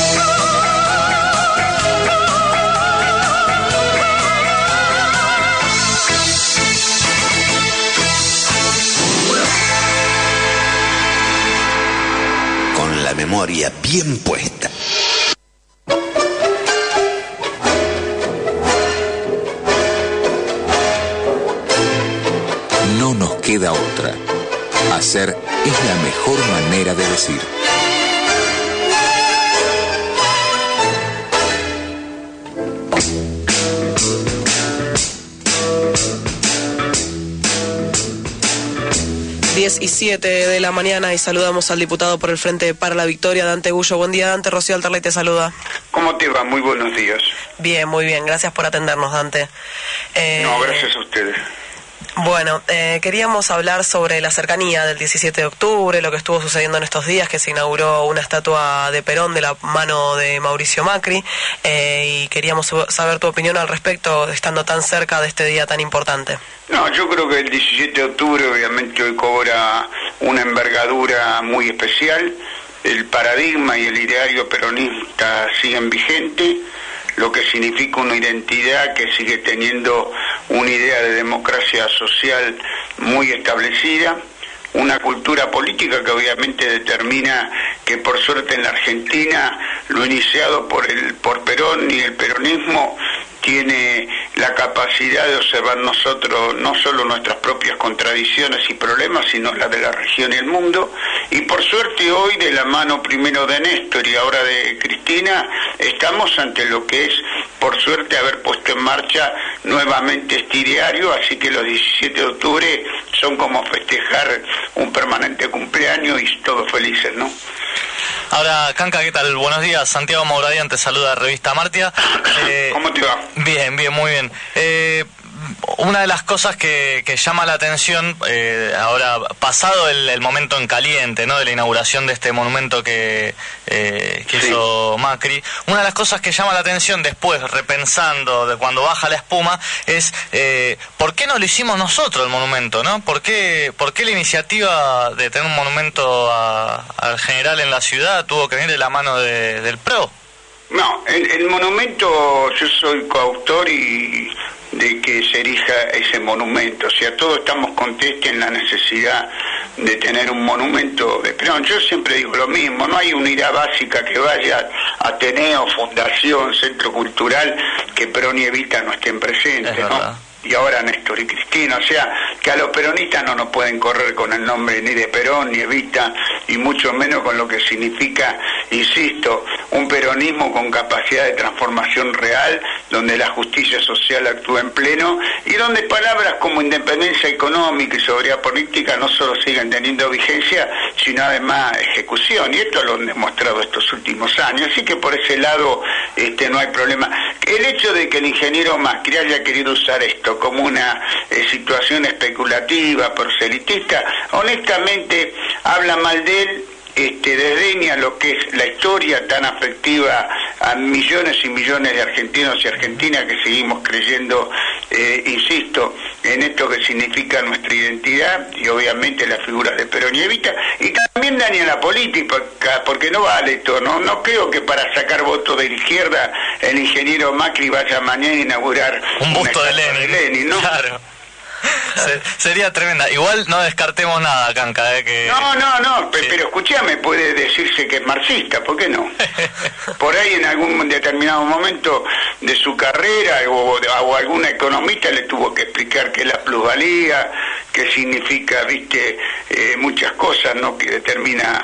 Con la memoria bien puesta. No nos queda otra. Hacer es la mejor manera de decir. diez y siete de la mañana y saludamos al diputado por el Frente para la Victoria, Dante Gullo. Buen día, Dante. Rocío Alterley te saluda. ¿Cómo te va? Muy buenos días. Bien, muy bien. Gracias por atendernos, Dante. Eh, no, gracias a ustedes. Bueno, eh, queríamos hablar sobre la cercanía del diecisiete de octubre, lo que estuvo sucediendo en estos días, que se inauguró una estatua de Perón de la mano de Mauricio Macri, eh, y queríamos saber tu opinión al respecto, estando tan cerca de este día tan importante. No, yo creo que el diecisiete de octubre obviamente hoy cobra una envergadura muy especial. El paradigma y el ideario peronista siguen vigentes, lo que significa una identidad que sigue teniendo una idea de democracia social muy establecida, una cultura política que obviamente determina que por suerte en la Argentina lo iniciado por el por Perón y el peronismo tiene la capacidad de observar nosotros no solo nuestras propias contradicciones y problemas, sino las de la región y el mundo. Y por suerte hoy, de la mano primero de Néstor y ahora de Cristina, estamos ante lo que es, por suerte, haber puesto en marcha nuevamente este ideario, así que los diecisiete de octubre son como festejar un permanente cumpleaños y todos felices, ¿no? Ahora, Canca, ¿qué tal? Buenos días. Santiago Mouradian te saluda, Revista Martia. Eh, ¿Cómo te va? Bien, bien, muy bien. Eh, una de las cosas que, que llama la atención, eh, ahora pasado el, el momento en caliente, ¿no?, de la inauguración de este monumento que, eh, que sí. hizo Macri, una de las cosas que llama la atención después, repensando de cuando baja la espuma, es eh, ¿por qué no lo hicimos nosotros el monumento, ¿no? ¿Por qué, por qué la iniciativa de tener un monumento a, al general en la ciudad tuvo que venir de la mano de, del P R O? No, el, el monumento, yo soy coautor y de que se erija ese monumento, o sea, todos estamos contentos en la necesidad de tener un monumento de Perón. Yo siempre digo lo mismo, no hay unidad básica que vaya a Ateneo, Fundación, Centro Cultural, que Perón y Evita no estén presentes, ¿no? Y ahora Néstor y Cristina, o sea, que a los peronistas no nos pueden correr con el nombre ni de Perón, ni Evita, y mucho menos con lo que significa, insisto, un peronismo con capacidad de transformación real, donde la justicia social actúa en pleno, y donde palabras como independencia económica y soberanía política no solo siguen teniendo vigencia, sino además ejecución, y esto lo han demostrado estos últimos años, así que por ese lado este no hay problema. El hecho de que el ingeniero Macri haya querido usar esto como una eh, situación especulativa, proselitista, honestamente habla mal de él, este, desdeña lo que es la historia tan afectiva a millones y millones de argentinos y argentinas que seguimos creyendo, eh, insisto, en esto que significa nuestra identidad y obviamente las figuras de Perón y Evita, y también daña la política, porque no vale esto, no, no creo que para sacar votos de la izquierda el ingeniero Macri vaya mañana a inaugurar un busto de Lenin, de Lenin, ¿no? Claro. Se, sería tremenda. Igual no descartemos nada, Canca, ¿eh? Que... No, no, no, sí. Pero escúchame, puede decirse que es marxista, ¿por qué no? Por ahí en algún determinado momento de su carrera o, o algún economista le tuvo que explicar qué es la plusvalía, qué significa, viste, eh, muchas cosas, ¿no?, que determina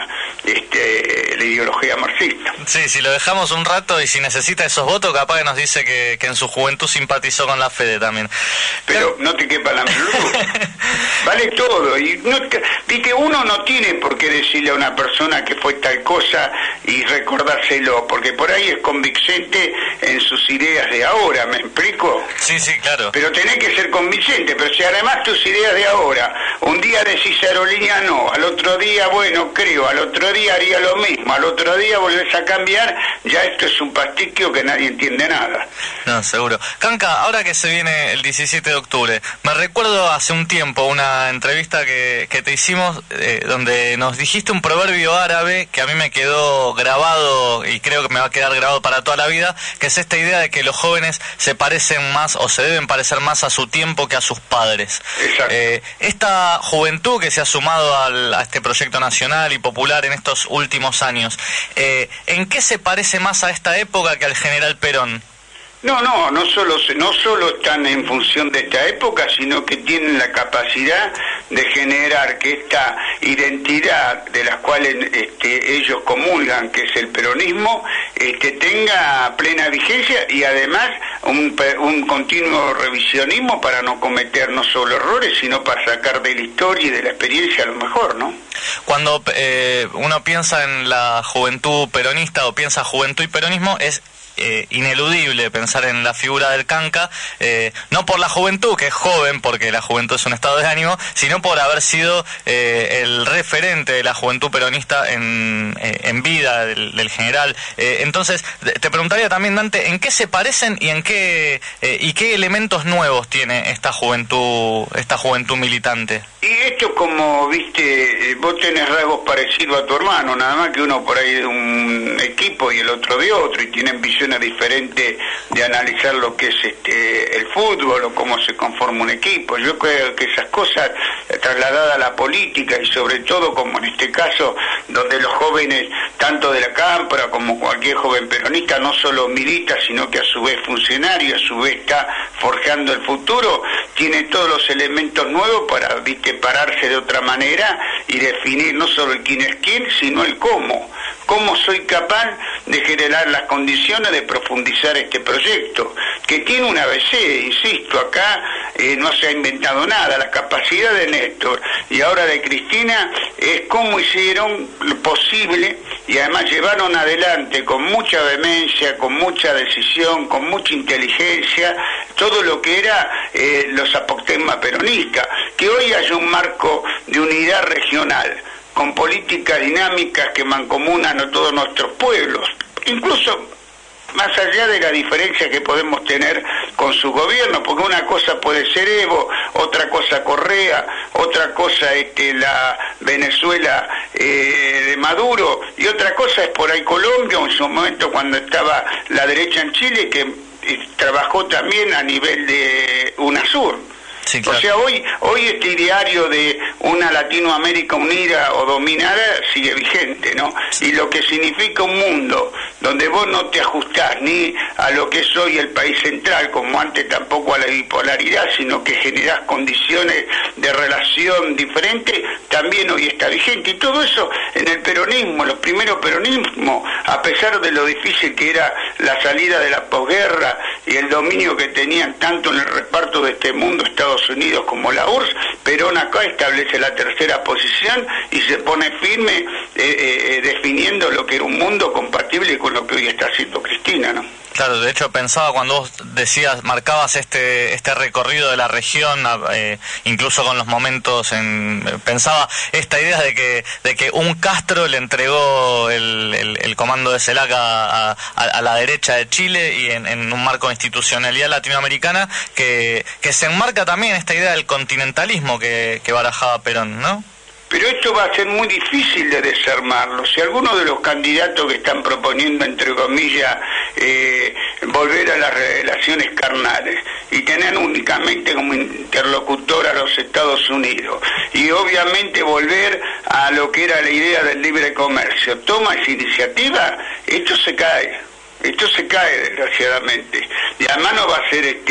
este, la ideología marxista. Sí, si lo dejamos un rato y si necesita esos votos, capaz que nos dice que, que en su juventud simpatizó con la Fede también. Pero no te quepa la menor duda. Vale todo. Y no te, viste, uno no tiene por qué decirle a una persona que fue tal cosa y recordárselo, porque por ahí es convincente en sus ideas de ahora, ¿me explico? Sí, sí, claro. Pero tenés que ser convincente, pero si además tus ideas de ahora, un día decís aerolínea no, al otro día, bueno, creo, al otro día haría lo mismo, al otro día volvés a cambiar, ya esto es un pastiquio que nadie entiende nada. No, seguro. Canca, ahora que se viene el diecisiete de octubre, me recuerdo hace un tiempo una entrevista que, que te hicimos eh, donde nos dijiste un proverbio árabe que a mí me quedó grabado y creo que me va a quedar grabado para toda la vida, que es esta idea de que los jóvenes se parecen más o se deben parecer más a su tiempo que a sus padres. Eh, esta juventud que se ha sumado al, a este proyecto nacional y popular en estos últimos años, eh, ¿en qué se parece más a esta época que al general Perón? No, no, no solo, no solo están en función de esta época, sino que tienen la capacidad de generar que esta identidad de la cual este, ellos comulgan, que es el peronismo, este, tenga plena vigencia y además un, un continuo revisionismo para no cometer no solo errores, sino para sacar de la historia y de la experiencia lo mejor, ¿no? Cuando eh, uno piensa en la juventud peronista o piensa juventud y peronismo, es Eh, ineludible pensar en la figura del Canca, eh, no por la juventud, que es joven, porque la juventud es un estado de ánimo, sino por haber sido eh, el referente de la juventud peronista en, eh, en vida del, del general. Eh, entonces, te preguntaría también, Dante, ¿en qué se parecen y en qué eh, y qué elementos nuevos tiene esta juventud, esta juventud militante? Y esto, como viste, vos tenés rasgos parecidos a tu hermano, nada más que uno por ahí de un equipo y el otro de otro, y tienen visiones diferentes de analizar lo que es este el fútbol o cómo se conforma un equipo. Yo creo que esas cosas trasladadas a la política y sobre todo, como en este caso, donde los jóvenes, tanto de la Cámpora como cualquier joven peronista, no solo milita, sino que a su vez funcionario, a su vez está forjando el futuro, tiene todos los elementos nuevos para, viste, pararse de otra manera y definir no solo el quién es quién, sino el cómo. Cómo soy capaz de generar las condiciones de profundizar este proyecto, que tiene una A B C, insisto, acá eh, no se ha inventado nada. La capacidad de Néstor y ahora de Cristina es cómo hicieron lo posible y además llevaron adelante con mucha vehemencia, con mucha decisión, con mucha inteligencia, todo lo que era eh, los apoptegmas peronistas, que hoy haya un marco de unidad regional, con políticas dinámicas que mancomunan a todos nuestros pueblos, incluso más allá de la diferencia que podemos tener con su gobierno, porque una cosa puede ser Evo, otra cosa Correa, otra cosa este, la Venezuela eh, de Maduro, y otra cosa es por ahí Colombia, en su momento cuando estaba la derecha en Chile, que eh, trabajó también a nivel de UNASUR. Sí, claro. O sea, hoy hoy este ideario de una Latinoamérica unida o dominada sigue vigente, ¿no? Y lo que significa un mundo donde vos no te ajustás ni a lo que es hoy el país central, como antes tampoco a la bipolaridad, sino que generás condiciones de relación diferentes, también hoy está vigente. Y todo eso en el peronismo, los primeros peronismos, a pesar de lo difícil que era la salida de la posguerra y el dominio que tenían tanto en el reparto de este mundo Estados Unidos como la U R S S, Perón acá establece la tercera posición y se pone firme eh, eh, definiendo lo que era un mundo compatible con lo que hoy está haciendo Cristina, ¿no? Claro, de hecho pensaba cuando vos decías, marcabas este este recorrido de la región, eh, incluso con los momentos, en pensaba esta idea de que de que un Castro le entregó el, el, el comando de CELAC a, a, a la derecha de Chile y en, en un marco de institucionalidad latinoamericana que, que se enmarca también esta idea del continentalismo que, que barajaba Perón, ¿no? Pero esto va a ser muy difícil de desarmarlo. Si algunos de los candidatos que están proponiendo, entre comillas, eh, volver a las relaciones carnales y tener únicamente como interlocutor a los Estados Unidos y obviamente volver a lo que era la idea del libre comercio, toma esa iniciativa, esto se cae. Esto se cae, desgraciadamente. Y además no va a ser este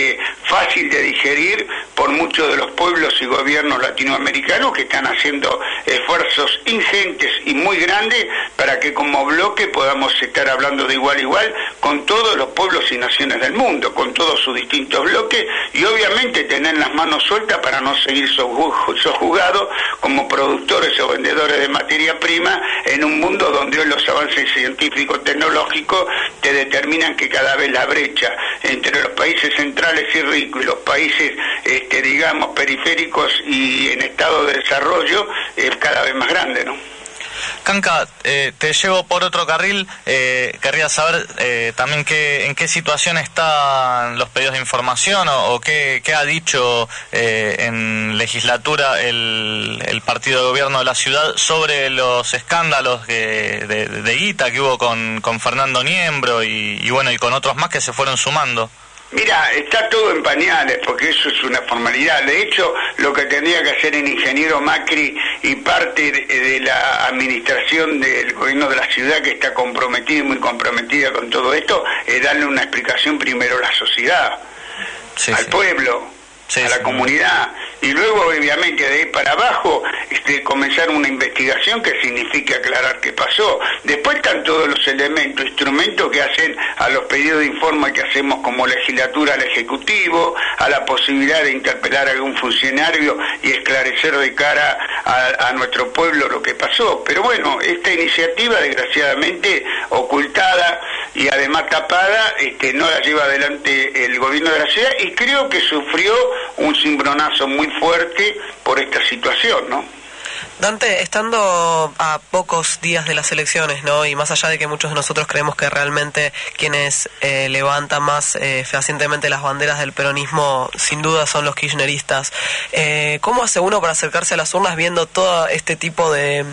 fácil de digerir por muchos de los pueblos y gobiernos latinoamericanos que están haciendo esfuerzos ingentes y muy grandes para que como bloque podamos estar hablando de igual a igual con todos los pueblos y naciones del mundo, con todos sus distintos bloques, y obviamente tener las manos sueltas para no seguir sojuzgados como productores o vendedores de materia prima en un mundo donde hoy los avances científicos tecnológicos te determinan que cada vez la brecha entre los países centrales y ricos y los países este, digamos periféricos y en estado de desarrollo es cada vez más grande, ¿no? Canca, eh, te llevo por otro carril. Eh, querría saber eh, también qué, en qué situación están los pedidos de información o, o qué, qué ha dicho eh, en legislatura el, el partido de gobierno de la ciudad sobre los escándalos que, de, de guita que hubo con, con Fernando Niembro y, y bueno y con otros más que se fueron sumando. Mira, está todo en pañales, porque eso es una formalidad. De hecho, lo que tendría que hacer el ingeniero Macri y parte de, de la administración del gobierno de la ciudad, que está comprometida y muy comprometida con todo esto, es darle una explicación primero a la sociedad, sí, al sí. pueblo, sí, a la sí. comunidad, y luego, obviamente, de ahí para abajo, este, comenzar una investigación que signifique aclarar qué pasó. Después están todos los elementos, instrumentos que hacen a los pedidos de informe que hacemos como legislatura al Ejecutivo, a la posibilidad de interpelar a algún funcionario y esclarecer de cara a, a nuestro pueblo lo que pasó. Pero bueno, esta iniciativa, desgraciadamente, ocultada y además tapada, este, no la lleva adelante el gobierno de la ciudad y creo que sufrió un cimbronazo muy fuerte por esta situación, ¿no? Dante, estando a pocos días de las elecciones, ¿no? Y más allá de que muchos de nosotros creemos que realmente quienes eh, levantan más eh, fehacientemente las banderas del peronismo, sin duda son los kirchneristas, eh, ¿cómo hace uno para acercarse a las urnas viendo todo este tipo de,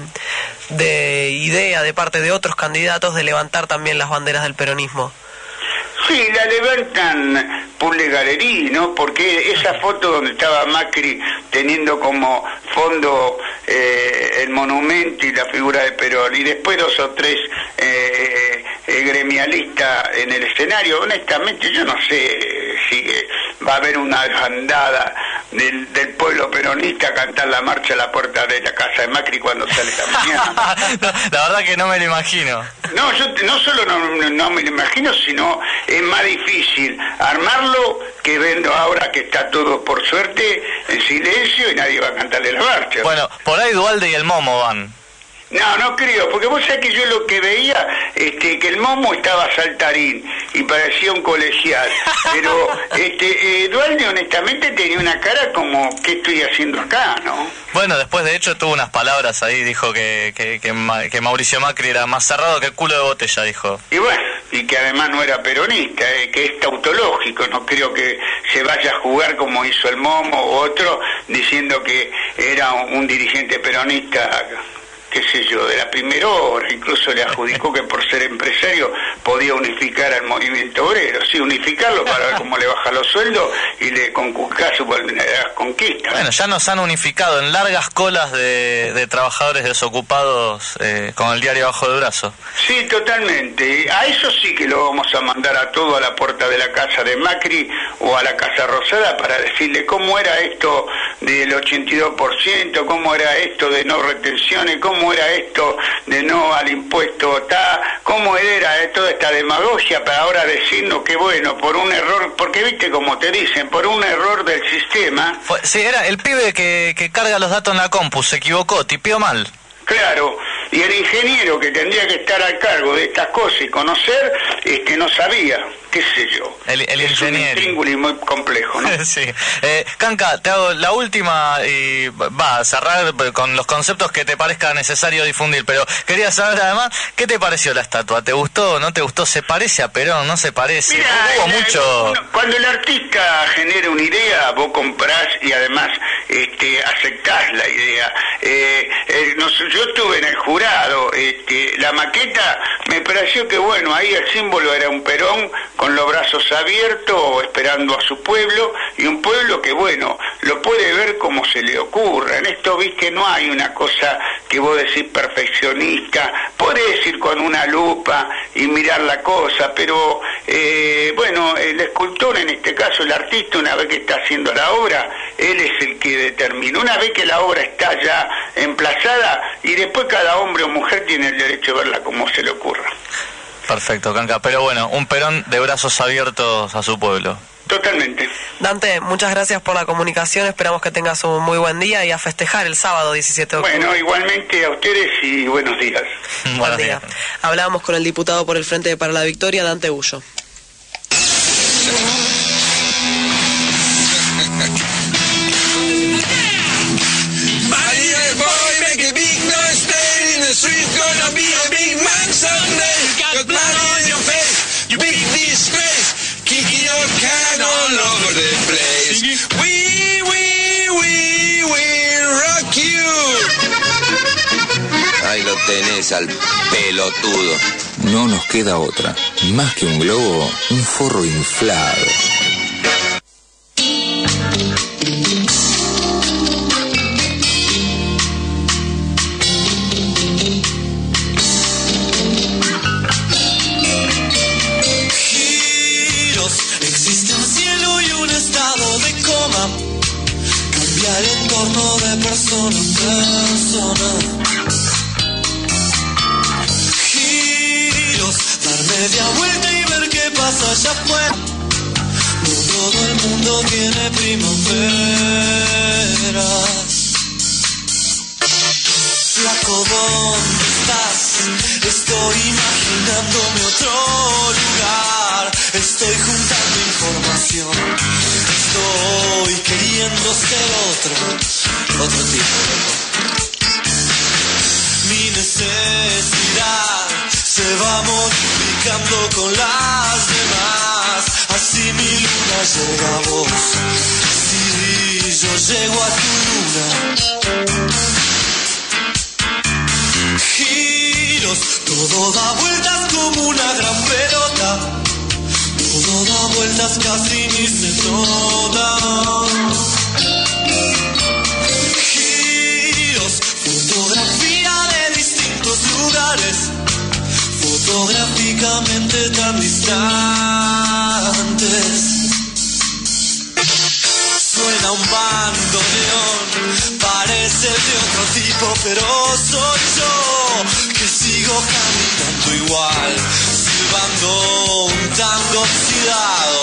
de idea de parte de otros candidatos de levantar también las banderas del peronismo? Sí, la levantan por la galería, ¿no? Porque esa foto donde estaba Macri teniendo como fondo eh, el monumento y la figura de Perón, y después dos o tres eh, eh, gremialistas en el escenario, honestamente yo no sé si va a haber una bandada del, del pueblo peronista a cantar la marcha a la puerta de la casa de Macri cuando sale esta mañana. No, la verdad que no me lo imagino. No, yo no solo no, no, no me lo imagino, sino es más difícil armarlo que vendo ahora que está todo por suerte en silencio y nadie va a cantarle la marcha. Bueno, por ahí Duhalde y el Momo van. No, no creo, porque vos sabés que yo lo que veía, este, que el Momo estaba saltarín y parecía un colegial, pero este, eh, Duhalde honestamente tenía una cara como, ¿qué estoy haciendo acá, no? Bueno, después de hecho tuvo unas palabras ahí, dijo que, que, que, Ma, que Mauricio Macri era más cerrado que el culo de botella, dijo. Y bueno, y que además no era peronista, eh, que es tautológico, no creo que se vaya a jugar como hizo el Momo u otro, diciendo que era un, un dirigente peronista, qué sé yo, de la primera hora, incluso le adjudicó que por ser empresario podía unificar al movimiento obrero, sí, unificarlo para ver cómo le baja los sueldos y le conculcar su conquistas. Bueno, ya nos han unificado en largas colas de, de trabajadores desocupados eh, con el diario bajo el brazo. Sí, totalmente. A eso sí que lo vamos a mandar a todo a la puerta de la casa de Macri o a la Casa Rosada para decirle cómo era esto del ochenta y dos por ciento, cómo era esto de no retenciones, cómo cómo era esto de no al impuesto ta, cómo era toda esta demagogia para ahora decirnos que bueno, por un error, porque viste como te dicen, por un error del sistema. Fue, sí, era el pibe que, que carga los datos en la compu, se equivocó, tipió mal. Claro, y el ingeniero que tendría que estar al cargo de estas cosas y conocer, este, no sabía, qué sé yo. El, el es ingeniero. un intríngulo muy complejo, ¿no? Sí. Eh, Canca, te hago la última y va a cerrar con los conceptos que te parezca necesario difundir, pero quería saber además, ¿qué te pareció la estatua? ¿Te gustó, no te gustó? ¿Se parece a Perón, no se parece? Mirá, Hubo la, mucho... Cuando el artista genera una idea, vos comprás y además este, aceptás la idea. Eh, eh, no, yo estuve en el jurado, este, la maqueta me pareció que bueno, ahí el símbolo era un Perón con los brazos abiertos esperando a su pueblo, y un pueblo que bueno, lo puede ver como se le ocurra. En esto, viste, no hay una cosa que vos decís perfeccionista, podés ir con una lupa y mirar la cosa, pero eh, bueno, el escultor, en este caso el artista, una vez que está haciendo la obra, él es el que determina. Una vez que la obra está ya emplazada, y después cada hombre o mujer tiene el derecho de verla como se le ocurra. Perfecto, Canca. Pero bueno, un Perón de brazos abiertos a su pueblo. Totalmente. Dante, muchas gracias por la comunicación, esperamos que tengas un muy buen día y a festejar el sábado diecisiete de octubre. Bueno, igualmente a ustedes y buenos días. Buen día. Hablábamos con el diputado por el Frente para la Victoria, Dante Bullo. Ahí lo tenés al pelotudo. No nos queda otra. Más que un globo, un forro inflado. Existe un cielo y un estado de coma. Cambia el entorno de persona en persona. Giros, dar media vuelta y ver qué pasa allá afuera. No todo el mundo tiene primaveras. Flaco, ¿dónde estás? Estoy imaginándome otro lugar. Estoy juntando información. Estoy queriendo ser otro, otro tipo. Mi necesidad se va modificando con las demás. Así mi luna llega a vos. Si yo llego a tu luna. Giros, todo da vueltas como una gran pelota. Todo da vueltas casi ni se nota. Giros, fotografía de distintos lugares, fotográficamente tan distantes. Suena un bandoneón, parece de otro tipo, pero soy yo que sigo caminando igual, silbando un tango oxidado.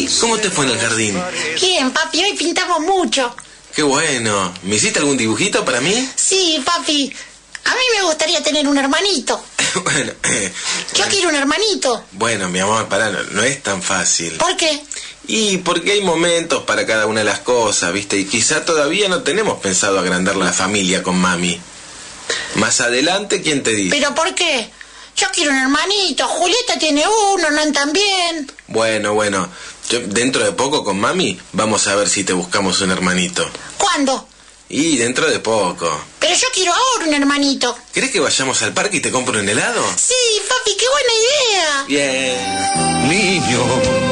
Vicky, ¿cómo te fue en el jardín? Bien, papi, hoy pintamos mucho. Qué bueno. ¿Me hiciste algún dibujito para mí? Sí, papi. A mí me gustaría tener un hermanito. Bueno, eh, Yo quiero un hermanito. bueno, mi amor, pará, no, no es tan fácil. ¿Por qué? Y porque hay momentos para cada una de las cosas, ¿viste? Y quizá todavía no tenemos pensado agrandar la familia con mami. Más adelante, ¿quién te dice? ¿Pero por qué? Yo quiero un hermanito. Julieta tiene uno, no andan bien. Bueno, bueno. Yo, dentro de poco con mami vamos a ver si te buscamos un hermanito. ¿Cuándo? Y dentro de poco. Pero yo quiero ahora un hermanito. ¿Querés que vayamos al parque y te compro un helado? Sí, papi, qué buena idea. Bien. Niño,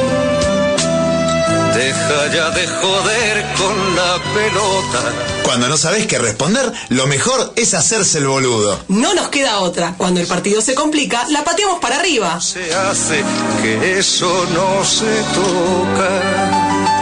deja ya de joder con la pelota. Cuando no sabés qué responder, lo mejor es hacerse el boludo. No nos queda otra. Cuando el partido se complica, la pateamos para arriba. Se hace que eso no se toca.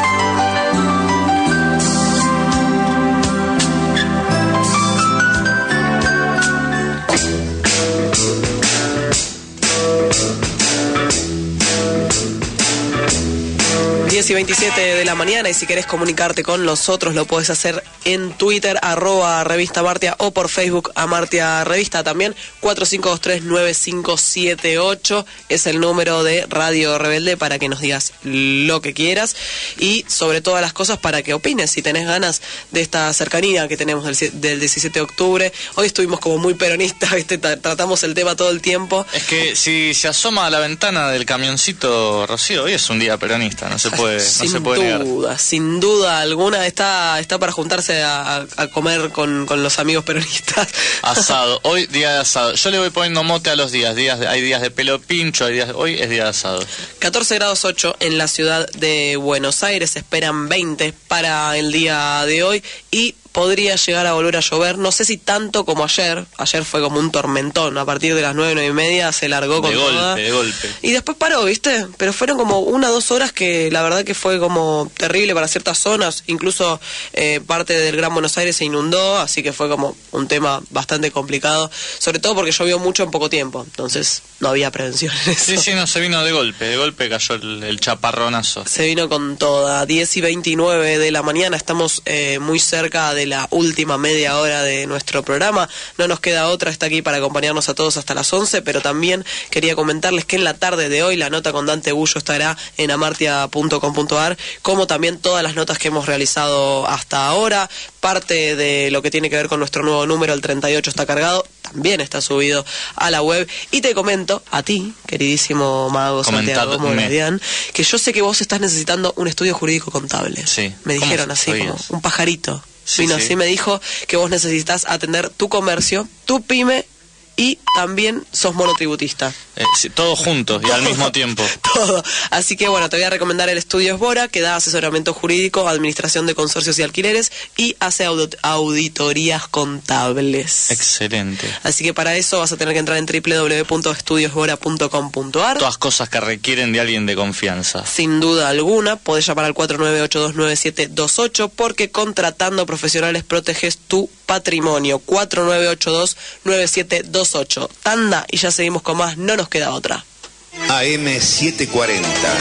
diez y veintisiete de la mañana, y si querés comunicarte con nosotros lo podés hacer en Twitter, arroba Revista Martia, o por Facebook a Martia Revista. También cuatro cinco dos tres nueve cinco siete ocho es el número de Radio Rebelde para que nos digas lo que quieras, y sobre todas las cosas para que opines si tenés ganas de esta cercanía que tenemos del, del diecisiete de octubre. Hoy estuvimos como muy peronistas, ¿viste? Tratamos el tema todo el tiempo. Es que si se asoma a la ventana del camioncito, Rocío, hoy es un día peronista, no se puede, no sin se puede negar. duda, sin duda alguna, está, está para juntarse a, a comer con, con los amigos peronistas. Asado, hoy día de asado. Yo le voy poniendo mote a los días, días de, hay días de pelo pincho, hay días, hoy es día de asado. catorce grados ocho en la ciudad de Buenos Aires, esperan veinte para el día de hoy, y podría llegar a volver a llover, no sé si tanto como ayer. Ayer fue como un tormentón, a partir de las nueve, nueve y media se largó con de golpe, toda. de golpe. Y después paró, ¿viste? Pero fueron como una o dos horas que la verdad que fue como terrible para ciertas zonas, incluso eh, parte del Gran Buenos Aires se inundó, así que fue como un tema bastante complicado, sobre todo porque llovió mucho en poco tiempo, entonces no había prevención en eso. Sí, sí, no, se vino de golpe, de golpe cayó el, el chaparronazo. Se vino con toda. diez y veintinueve de la mañana, estamos eh, muy cerca de la última media hora de nuestro programa. No nos queda otra, está aquí para acompañarnos a todos hasta las once, pero también quería comentarles que en la tarde de hoy la nota con Dante Bullo estará en amartia punto com punto ar, como también todas las notas que hemos realizado hasta ahora. Parte de lo que tiene que ver con nuestro nuevo número, el treinta y ocho, está cargado, también está subido a la web. Y te comento a ti, queridísimo mago Santiago Moradian, que yo sé que vos estás necesitando un estudio jurídico contable. Sí. Me dijeron así, como un pajarito. Sí, Vino sí. así, me dijo que vos necesitas atender tu comercio, tu pyme, y también sos monotributista. Eh, sí, todo juntos y al mismo tiempo. Todo. Así que bueno, te voy a recomendar el Estudio Esbora, que da asesoramiento jurídico, administración de consorcios y alquileres, y hace audit auditorías contables. Excelente. Así que para eso vas a tener que entrar en doble u doble u doble u punto estudios esbora punto com punto ar. Todas cosas que requieren de alguien de confianza. Sin duda alguna, podés llamar al cuatro nueve ocho dos nueve siete dos ocho, porque contratando profesionales proteges tu patrimonio. cuatro nueve ocho dos nueve siete dos ocho. Tanda y ya seguimos con más, no nos queda otra. A M setecientos cuarenta.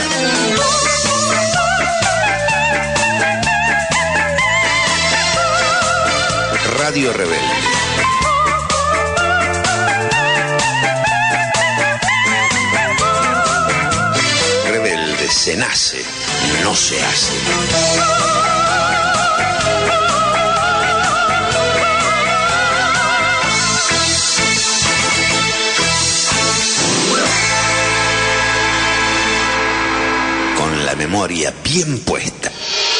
Radio Rebelde. Rebelde se nace, no se hace. La memoria bien puesta.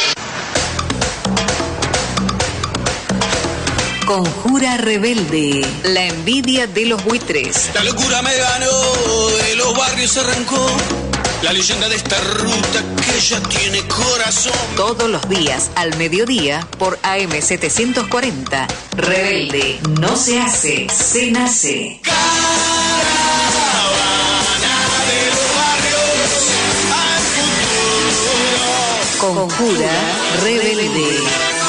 Conjura Rebelde, la envidia de los buitres. La locura me ganó, de los barrios se arrancó la leyenda de esta ruta que ya tiene corazón. Todos los días al mediodía por A M setecientos cuarenta. Rebelde no se hace, se nace. Conjura Rebelde.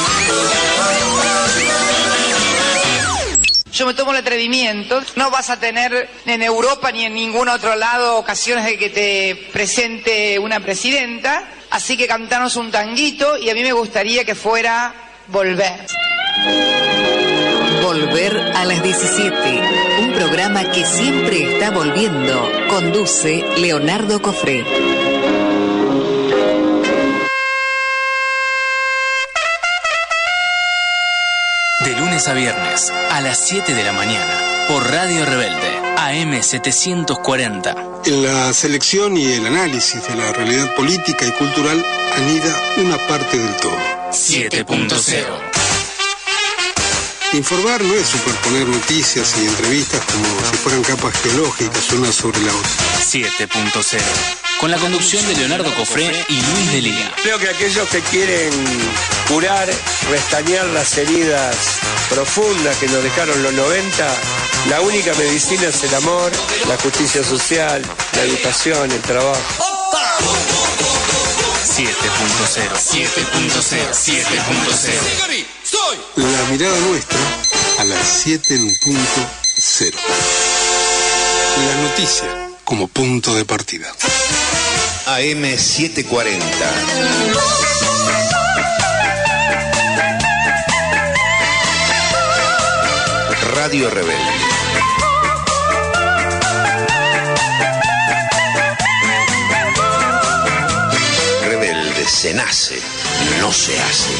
Yo me tomo el atrevimiento. No vas a tener en Europa ni en ningún otro lado ocasiones de que te presente una presidenta. Así que cantanos un tanguito y a mí me gustaría que fuera Volver. Volver a las diecisiete, un programa que siempre está volviendo. Conduce Leonardo Cofré. De lunes a viernes, a las siete de la mañana, por Radio Rebelde, A M setecientos cuarenta. En la selección y el análisis de la realidad política y cultural anida una parte del todo. siete punto cero. Informar no es superponer noticias y entrevistas como si fueran capas geológicas una sobre la otra. siete punto cero. Con la conducción de Leonardo Cofré y Luis de Liga. Creo que aquellos que quieren curar, restañar las heridas profundas que nos dejaron los noventa, la única medicina es el amor, la justicia social, la educación, el trabajo. siete punto cero. siete punto cero. siete punto cero. La mirada nuestra a las siete en punto cero. La noticia como punto de partida. A M setecientos cuarenta. Radio Rebelde. Rebelde se nace, no se hace.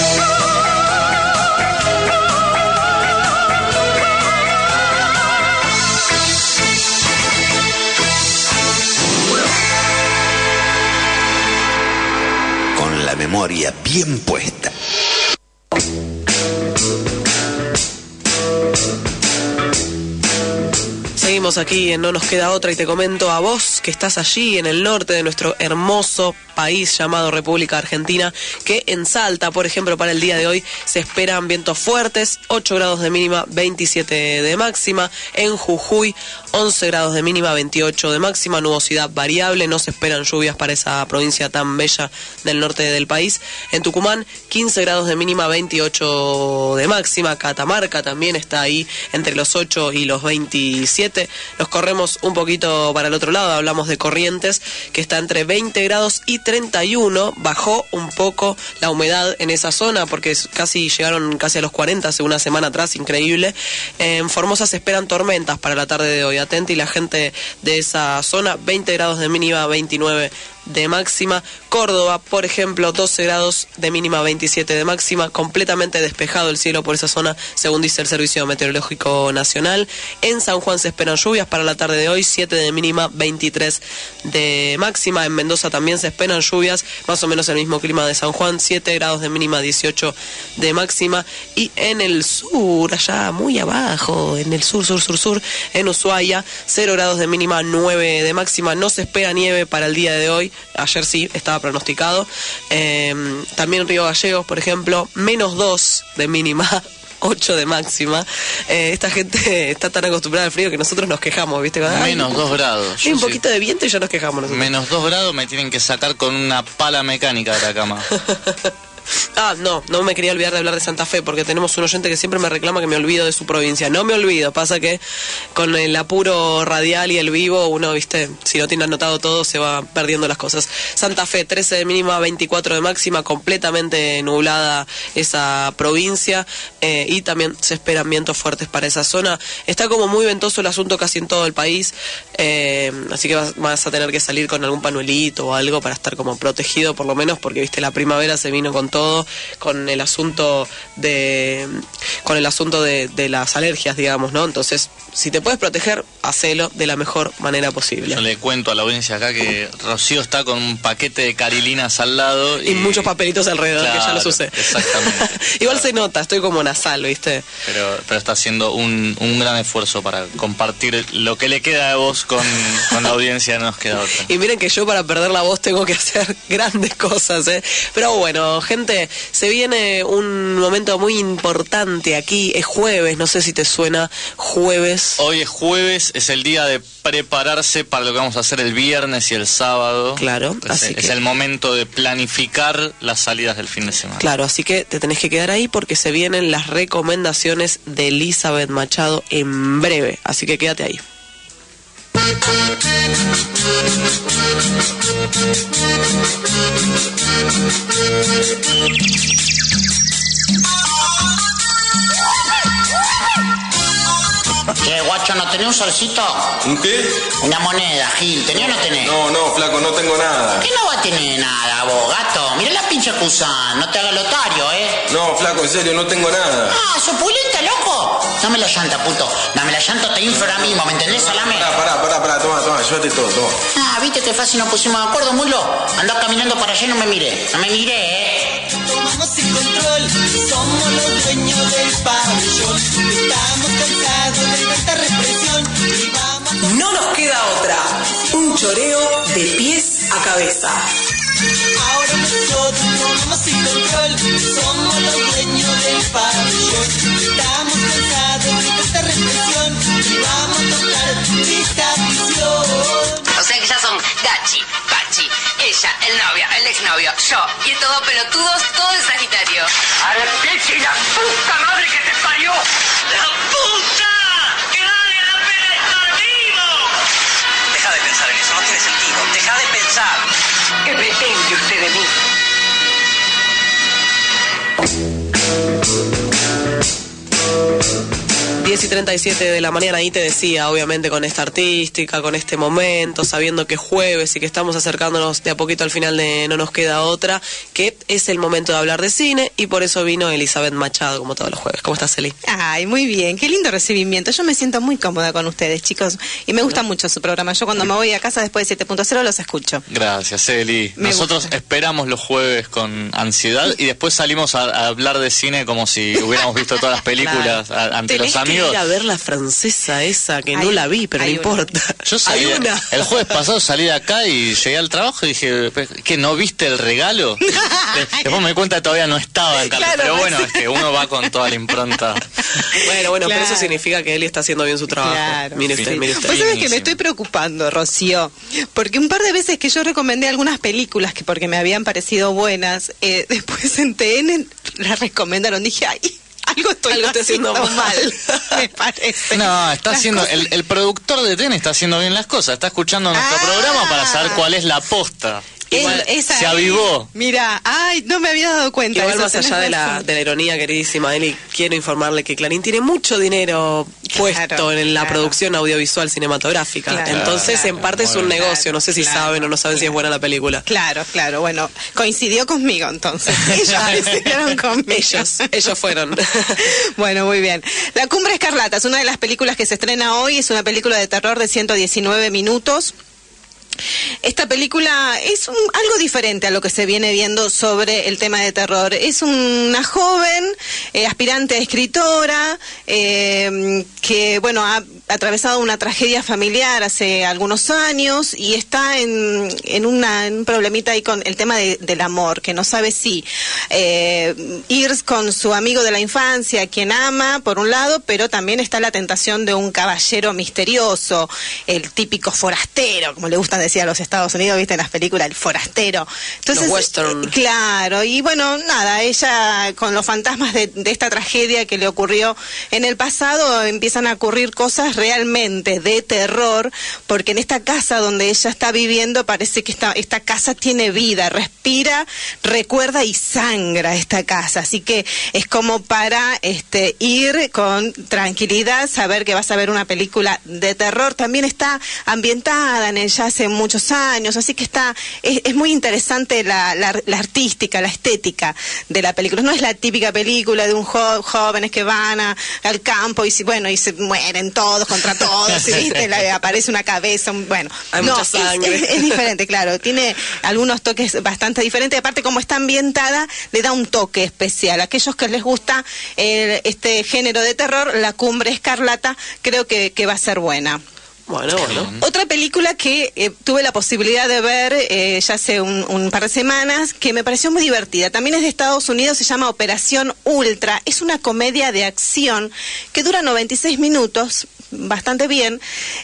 La memoria bien puesta. Seguimos aquí en No Nos Queda Otra y te comento a vos que estás allí en el norte de nuestro hermoso país llamado República Argentina, que en Salta, por ejemplo, para el día de hoy se esperan vientos fuertes, ocho grados de mínima, veintisiete de máxima. En Jujuy, once grados de mínima, veintiocho de máxima, nubosidad variable, no se esperan lluvias para esa provincia tan bella del norte del país. En Tucumán, quince grados de mínima, veintiocho de máxima. Catamarca también está ahí entre los ocho y los veintisiete. Nos corremos un poquito para el otro lado, hablamos de Corrientes, que está entre veinte grados y treinta y uno. Bajó un poco la humedad en esa zona porque casi llegaron casi a los cuarenta hace una semana atrás, increíble. En Formosa se esperan tormentas para la tarde de hoy. Atenti la gente de esa zona, veinte grados de mínima, veintinueve de máxima. Córdoba, por ejemplo, doce grados de mínima, veintisiete de máxima, completamente despejado el cielo por esa zona, según dice el Servicio Meteorológico Nacional. En San Juan se esperan lluvias para la tarde de hoy, siete de mínima, veintitrés de máxima. En Mendoza también se esperan lluvias, más o menos el mismo clima de San Juan, siete grados de mínima, dieciocho de máxima. Y en el sur, allá muy abajo, en el sur, sur, sur, sur, en Ushuaia, cero grados de mínima, nueve de máxima. No se espera nieve para el día de hoy. Ayer sí, estaba pronosticado. Eh, también Río Gallegos, por ejemplo, menos dos de mínima, ocho de máxima. Eh, esta gente está tan acostumbrada al frío que nosotros nos quejamos, ¿viste? Menos dos grados. Hay un poquito de viento y ya nos quejamos nosotros. Menos dos grados me tienen que sacar con una pala mecánica de la cama. Ah, no, no me quería olvidar de hablar de Santa Fe, porque tenemos un oyente que siempre me reclama que me olvido de su provincia. No me olvido, pasa que con el apuro radial y el vivo, uno, viste, si no tiene anotado todo, se va perdiendo las cosas. Santa Fe, trece de mínima, veinticuatro de máxima, completamente nublada esa provincia, eh, y también se esperan vientos fuertes para esa zona. Está como muy ventoso el asunto casi en todo el país, eh, así que vas, vas a tener que salir con algún panuelito o algo para estar como protegido, por lo menos, porque, viste, la primavera se vino con todo, con el asunto de con el asunto de, de las alergias, digamos, ¿no? Entonces, si te puedes proteger, hacelo de la mejor manera posible. Yo le cuento a la audiencia acá que Rocío está con un paquete de carilinas al lado y, y muchos papelitos alrededor, claro, que ya los usé. Exactamente. Igual claro. Se nota, estoy como nasal, ¿viste? Pero, pero está haciendo un, un gran esfuerzo para compartir lo que le queda de voz con, con la audiencia, no nos queda otra. Y miren que yo para perder la voz tengo que hacer grandes cosas, ¿eh? Pero bueno, gente, se viene un momento muy importante aquí, es jueves, no sé si te suena jueves. Hoy es jueves, es el día de prepararse para lo que vamos a hacer el viernes y el sábado. Claro, es, así es que... Es el momento de planificar las salidas del fin de semana. Claro, así que te tenés que quedar ahí porque se vienen las recomendaciones de Elizabeth Machado en breve, así que quédate ahí. Che, guacho, ¿no tenés un solcito? ¿Un qué? Una moneda, Gil. ¿Tenés o no tenés? No, no, flaco, no tengo nada. ¿Qué no va a tener nada, vos, gato? Mirá la pinche Cusán, no te hagas lotario, ¿eh? No, flaco, en serio, no tengo nada. Ah, supulenta, loco. Dame la llanta, puto. Dame la llanta, te inflo ahora mismo, ¿me entendés, salame? Pará, pará, pará, pará, toma, toma, llévate todo, toma. Ah, viste que fácil nos pusimos de acuerdo, mulo. Andá caminando para allá y no me miré. No me miré, ¿eh? Tomamos el control, somos los dueños del pabellón. Estamos cansados de tanta represión y vamos a... No nos queda otra. Un choreo de pies a cabeza. Ahora nosotros tomamos el control, somos los dueños del pabellón. Estamos cansados de tanta represión y vamos a tocar esta visión. O sea que ya son Gachi, Pachi, ella, el novio, el exnovio, yo y estos dos pelotudos, todo en Sagitario. ¡Arrepiche la puta madre que te parió! ¡La puta! ¡Que vale la pena estar vivo! Deja de pensar en eso, no tiene sentido. Deja de pensar. ¿Qué pretende usted de mí? diez y treinta y siete de la mañana, ahí te decía, obviamente con esta artística, con este momento, sabiendo que es jueves y que estamos acercándonos de a poquito al final de No Nos Queda Otra, que es el momento de hablar de cine y por eso vino Elizabeth Machado como todos los jueves. ¿Cómo estás, Eli? Ay, muy bien, qué lindo recibimiento. Yo me siento muy cómoda con ustedes, chicos, y me gusta mucho su programa. Yo cuando me voy a casa después de siete punto cero los escucho. Gracias, Eli. Me Nosotros gusta. esperamos los jueves con ansiedad y después salimos a, a hablar de cine como si hubiéramos visto todas las películas a- ante Tenés los que amigos. ir a ver la francesa esa, que Hay- no la vi, pero no hay una. importa. Yo salí, Hay una. el jueves pasado salí de acá y llegué al trabajo y dije, ¿qué, no viste el regalo? Después me di cuenta que todavía no estaba en cartel, Claro, pero pues. bueno, es que uno va con toda la impronta. Bueno, bueno, Claro. pero eso significa que Eli está haciendo bien su trabajo. Claro. Mire usted, Sí. mire usted. Vos sabés que Finísimo. me estoy preocupando, Rocío, porque un par de veces que yo recomendé algunas películas que porque me habían parecido buenas, eh, después en T N las recomendaron. Dije, ay, algo estoy Algo estoy haciendo haciendo mal. mal, me parece. No, está Las haciendo, cosas- el, el productor de T N está haciendo bien las cosas, está escuchando nuestro Ah. programa para saber cuál es la posta. Él- Igual esa se ahí. avivó. Mira, ay, no me había dado cuenta. Igual de eso, más allá tenés de la, razón. de la ironía, queridísima Eli, quiero informarle que Clarín tiene mucho dinero puesto Claro, en la claro. producción audiovisual cinematográfica. Claro, Entonces, claro, en parte es un muy bien. negocio. No sé si Claro, saben o no saben si es buena la película. Claro, claro, bueno, coincidió conmigo entonces. Ellos coincidieron conmigo. Ellos, ellos fueron. Bueno, muy bien. La Cumbre Escarlata es una de las películas que se estrena hoy, es una película de terror de ciento diecinueve minutos. Esta película es un- algo diferente a lo que se viene viendo sobre el tema de terror. Es una joven eh, aspirante a escritora eh, que, bueno, ha atravesado una tragedia familiar hace algunos años y está en, en, una, en un problemita ahí con el tema de- del amor, que no sabe si eh, ir con su amigo de la infancia, quien ama, por un lado, pero también está la tentación de un caballero misterioso, el típico forastero, como le gustan decir a los Estados Unidos, viste en las películas, el forastero. Entonces, Los western. eh, claro, y bueno, nada, ella con los fantasmas de, de esta tragedia que le ocurrió en el pasado, empiezan a ocurrir cosas realmente de terror, porque en esta casa donde ella está viviendo parece que esta, esta casa tiene vida, respira, recuerda y sangra esta casa, así que es como para este ir con tranquilidad, saber que vas a ver una película de terror. También está ambientada en ella hace muchos años, así que está es, es muy interesante la, la, la artística, la estética de la película. No es la típica película de un jo- jóvenes que van a- al campo y si, bueno y se mueren todos contra todos y viste la- aparece una cabeza, un- bueno, Hay no, mucha es- sangre. Es, es diferente, claro, tiene algunos toques bastante diferentes. Aparte, como está ambientada, le da un toque especial. Aquellos que les gusta eh, este género de terror, La Cumbre Escarlata, creo que, que va a ser buena. Bueno, bueno. Otra película que eh, tuve la posibilidad de ver eh, ya hace un, un par de semanas, que me pareció muy divertida, también es de Estados Unidos, se llama Operación Ultra, es una comedia de acción que dura noventa y seis minutos, bastante bien.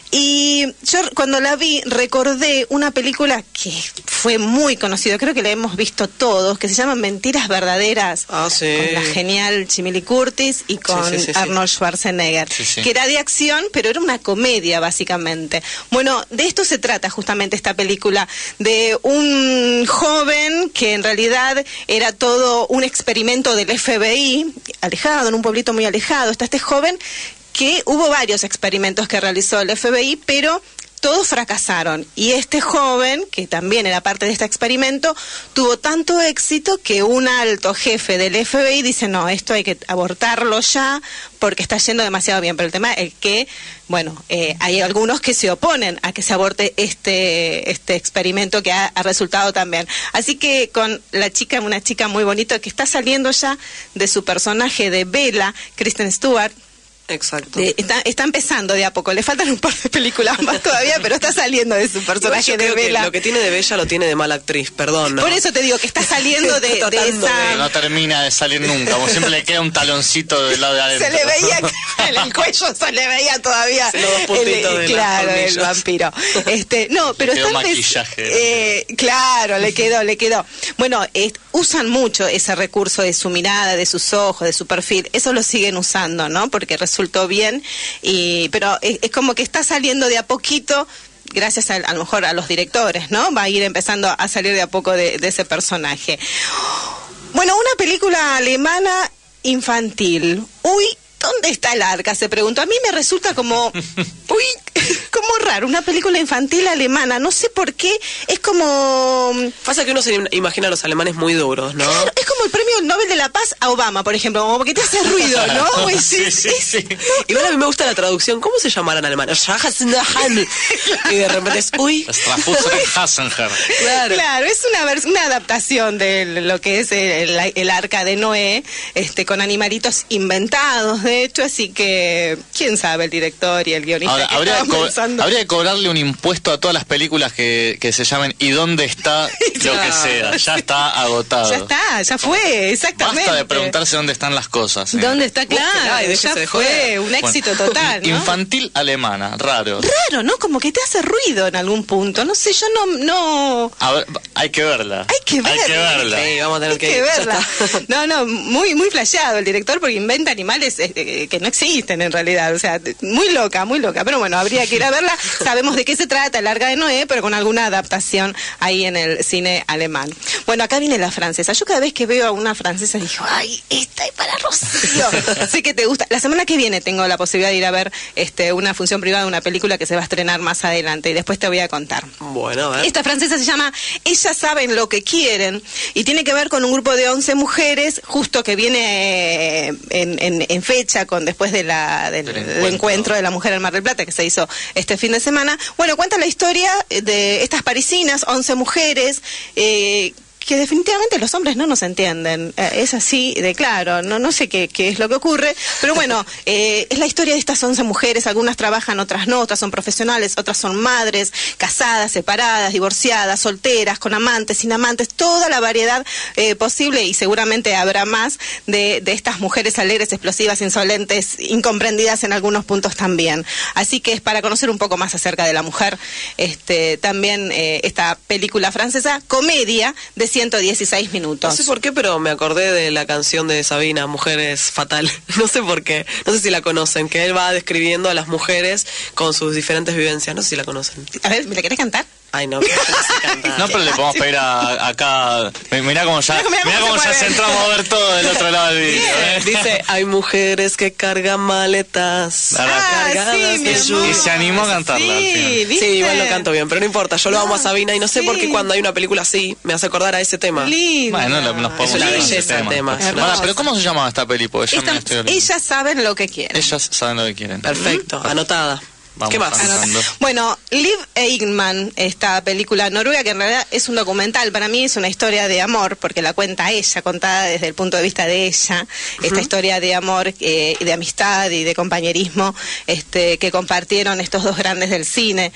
Y yo cuando la vi recordé una película que fue muy conocida, creo que la hemos visto todos, que se llama Mentiras Verdaderas, ah, sí. con la genial Jamie Lee Curtis y con sí, sí, sí, Arnold Schwarzenegger, sí, sí. que era de acción, pero era una comedia básicamente. Bueno, de esto se trata justamente esta película, de un joven que en realidad era todo un experimento del F B I, alejado, en un pueblito muy alejado. Está este joven que hubo varios experimentos que realizó el F B I, pero todos fracasaron. Y este joven, que también era parte de este experimento, tuvo tanto éxito que un alto jefe del F B I dice, no, esto hay que abortarlo ya porque está yendo demasiado bien. Pero el tema es que, bueno, eh, hay algunos que se oponen a que se aborte este, este experimento que ha, ha resultado tan bien. Así que con la chica, una chica muy bonita que está saliendo ya de su personaje de Bella, Kristen Stewart. Exacto. De, está, está empezando de a poco, le faltan un par de películas más todavía, pero está saliendo de su personaje de Bella. Lo que tiene de Bella lo tiene de mala actriz, perdón. ¿no? Por eso te digo que está saliendo de, de esa... Pero no termina de salir nunca, como siempre le queda un taloncito del lado de adentro. Se le veía en el cuello, se le veía todavía los dos puntitos el, de claro, el vampiro. Este, no, pero le quedó está maquillaje. Eh, claro, le quedó, le quedó. Bueno, eh, usan mucho ese recurso de su mirada, de sus ojos, de su perfil. Eso lo siguen usando, ¿no? Porque resultó bien. Y, pero es, es como que está saliendo de a poquito, gracias a, a lo mejor a los directores, ¿no? Va a ir empezando a salir de a poco de, de ese personaje. Bueno, una película alemana infantil. Uy, ¿dónde está el arca? Se preguntó. A mí me resulta como, uy, como raro, una película infantil alemana. No sé por qué, es como... Pasa que uno se imagina a los alemanes muy duros, ¿no? Claro, es como el premio Nobel de la Paz a Obama, por ejemplo, como porque te hace ruido, ¿no? Es, sí, es, sí, es, sí. Igual a mí me gusta la traducción. ¿Cómo se llamará en alemán? Y de repente es, uy. Claro. Claro, es una, una adaptación de lo que es el, el arca de Noé, este, con animalitos inventados, de hecho, así que quién sabe, el director y el guionista. Ahora, que habría, estaban co pensando. habría que cobrarle un impuesto a todas las películas que, que se llamen ¿y dónde está lo que sea? Ya está agotado. Ya está, ya fue, exactamente. Basta de preguntarse dónde están las cosas. ¿eh? ¿Dónde está? Claro, Ay, ya de fue, joder. un éxito Bueno, total, ¿no? Infantil alemana, raro. Raro, ¿no? Como que te hace ruido en algún punto. No sé, yo no... no... A ver, hay que verla. Hay que verla. Hay que verla. Sí, vamos a tener Hay que, que ir. verla. No, no, muy muy flasheado el director porque inventa animales eh, que no existen en realidad. O sea, muy loca, muy loca. Pero bueno, habría que ir a verla. Sabemos de qué se trata, el arca de Noé, pero con alguna adaptación ahí en el cine alemán. Bueno, acá viene la francesa. Yo cada vez que veo a una francesa digo, ay, esta es para Rocío. Sé que te gusta. La semana que viene tengo la posibilidad de ir a ver este una función privada de una película que se va a estrenar más adelante y después te voy a contar. Bueno, a ver. Esta francesa se llama Ellas saben lo que quieren y tiene que ver con un grupo de once mujeres justo que viene eh, en, en, en fecha con después de la, del, del encuentro. encuentro de la mujer en Mar del Plata que se hizo este fin de semana. Bueno, cuenta la historia de estas parisinas, once mujeres, eh, que definitivamente los hombres no nos entienden, eh, es así de claro, no no sé qué, qué es lo que ocurre, pero bueno, eh, es la historia de estas once mujeres, algunas trabajan, otras no, otras son profesionales, otras son madres, casadas, separadas, divorciadas, solteras, con amantes, sin amantes, toda la variedad eh, posible y seguramente habrá más de, de estas mujeres alegres, explosivas, insolentes, incomprendidas en algunos puntos también. Así que es para conocer un poco más acerca de la mujer, este también eh, esta película francesa, comedia de ciento dieciséis minutos. No sé por qué, pero me acordé de la canción de Sabina, Mujeres Fatal. No sé por qué. No sé si la conocen, que él va describiendo a las mujeres con sus diferentes vivencias. No sé si la conocen. A ver, ¿me la querés cantar? Ay, no, pero no sé cantar. No, pero le podemos pedir a, acá. Mirá cómo ya, mirá Mirá cómo cómo ya se se entramos a ver todo del otro lado del video. ¿eh? Dice, hay mujeres que cargan maletas. Ah, cargadas sí, mi de amor. lluvia. Y se animó a cantarla. al Sí, final. ¿viste? Sí, igual lo canto bien, pero no importa. Yo lo No, amo a Sabina y no sé sí. por qué cuando hay una película así me hace acordar a ese tema. Linda. Bueno, lo- nos podemos Es una hablar de ese belleza el tema. Pará, Hermosa. pero ¿cómo se llama esta peli? Porque ya Esta- me estoy olvidando. ellas saben lo que quieren. Ellas saben lo que quieren. Perfecto, anotada. Vamos ¿Qué más? cantando. Bueno, Liv Eichmann, esta película noruega, que en realidad es un documental, para mí es una historia de amor, porque la cuenta ella, contada desde el punto de vista de ella, uh-huh. esta historia de amor, eh, de amistad y de compañerismo este, que compartieron estos dos grandes del cine,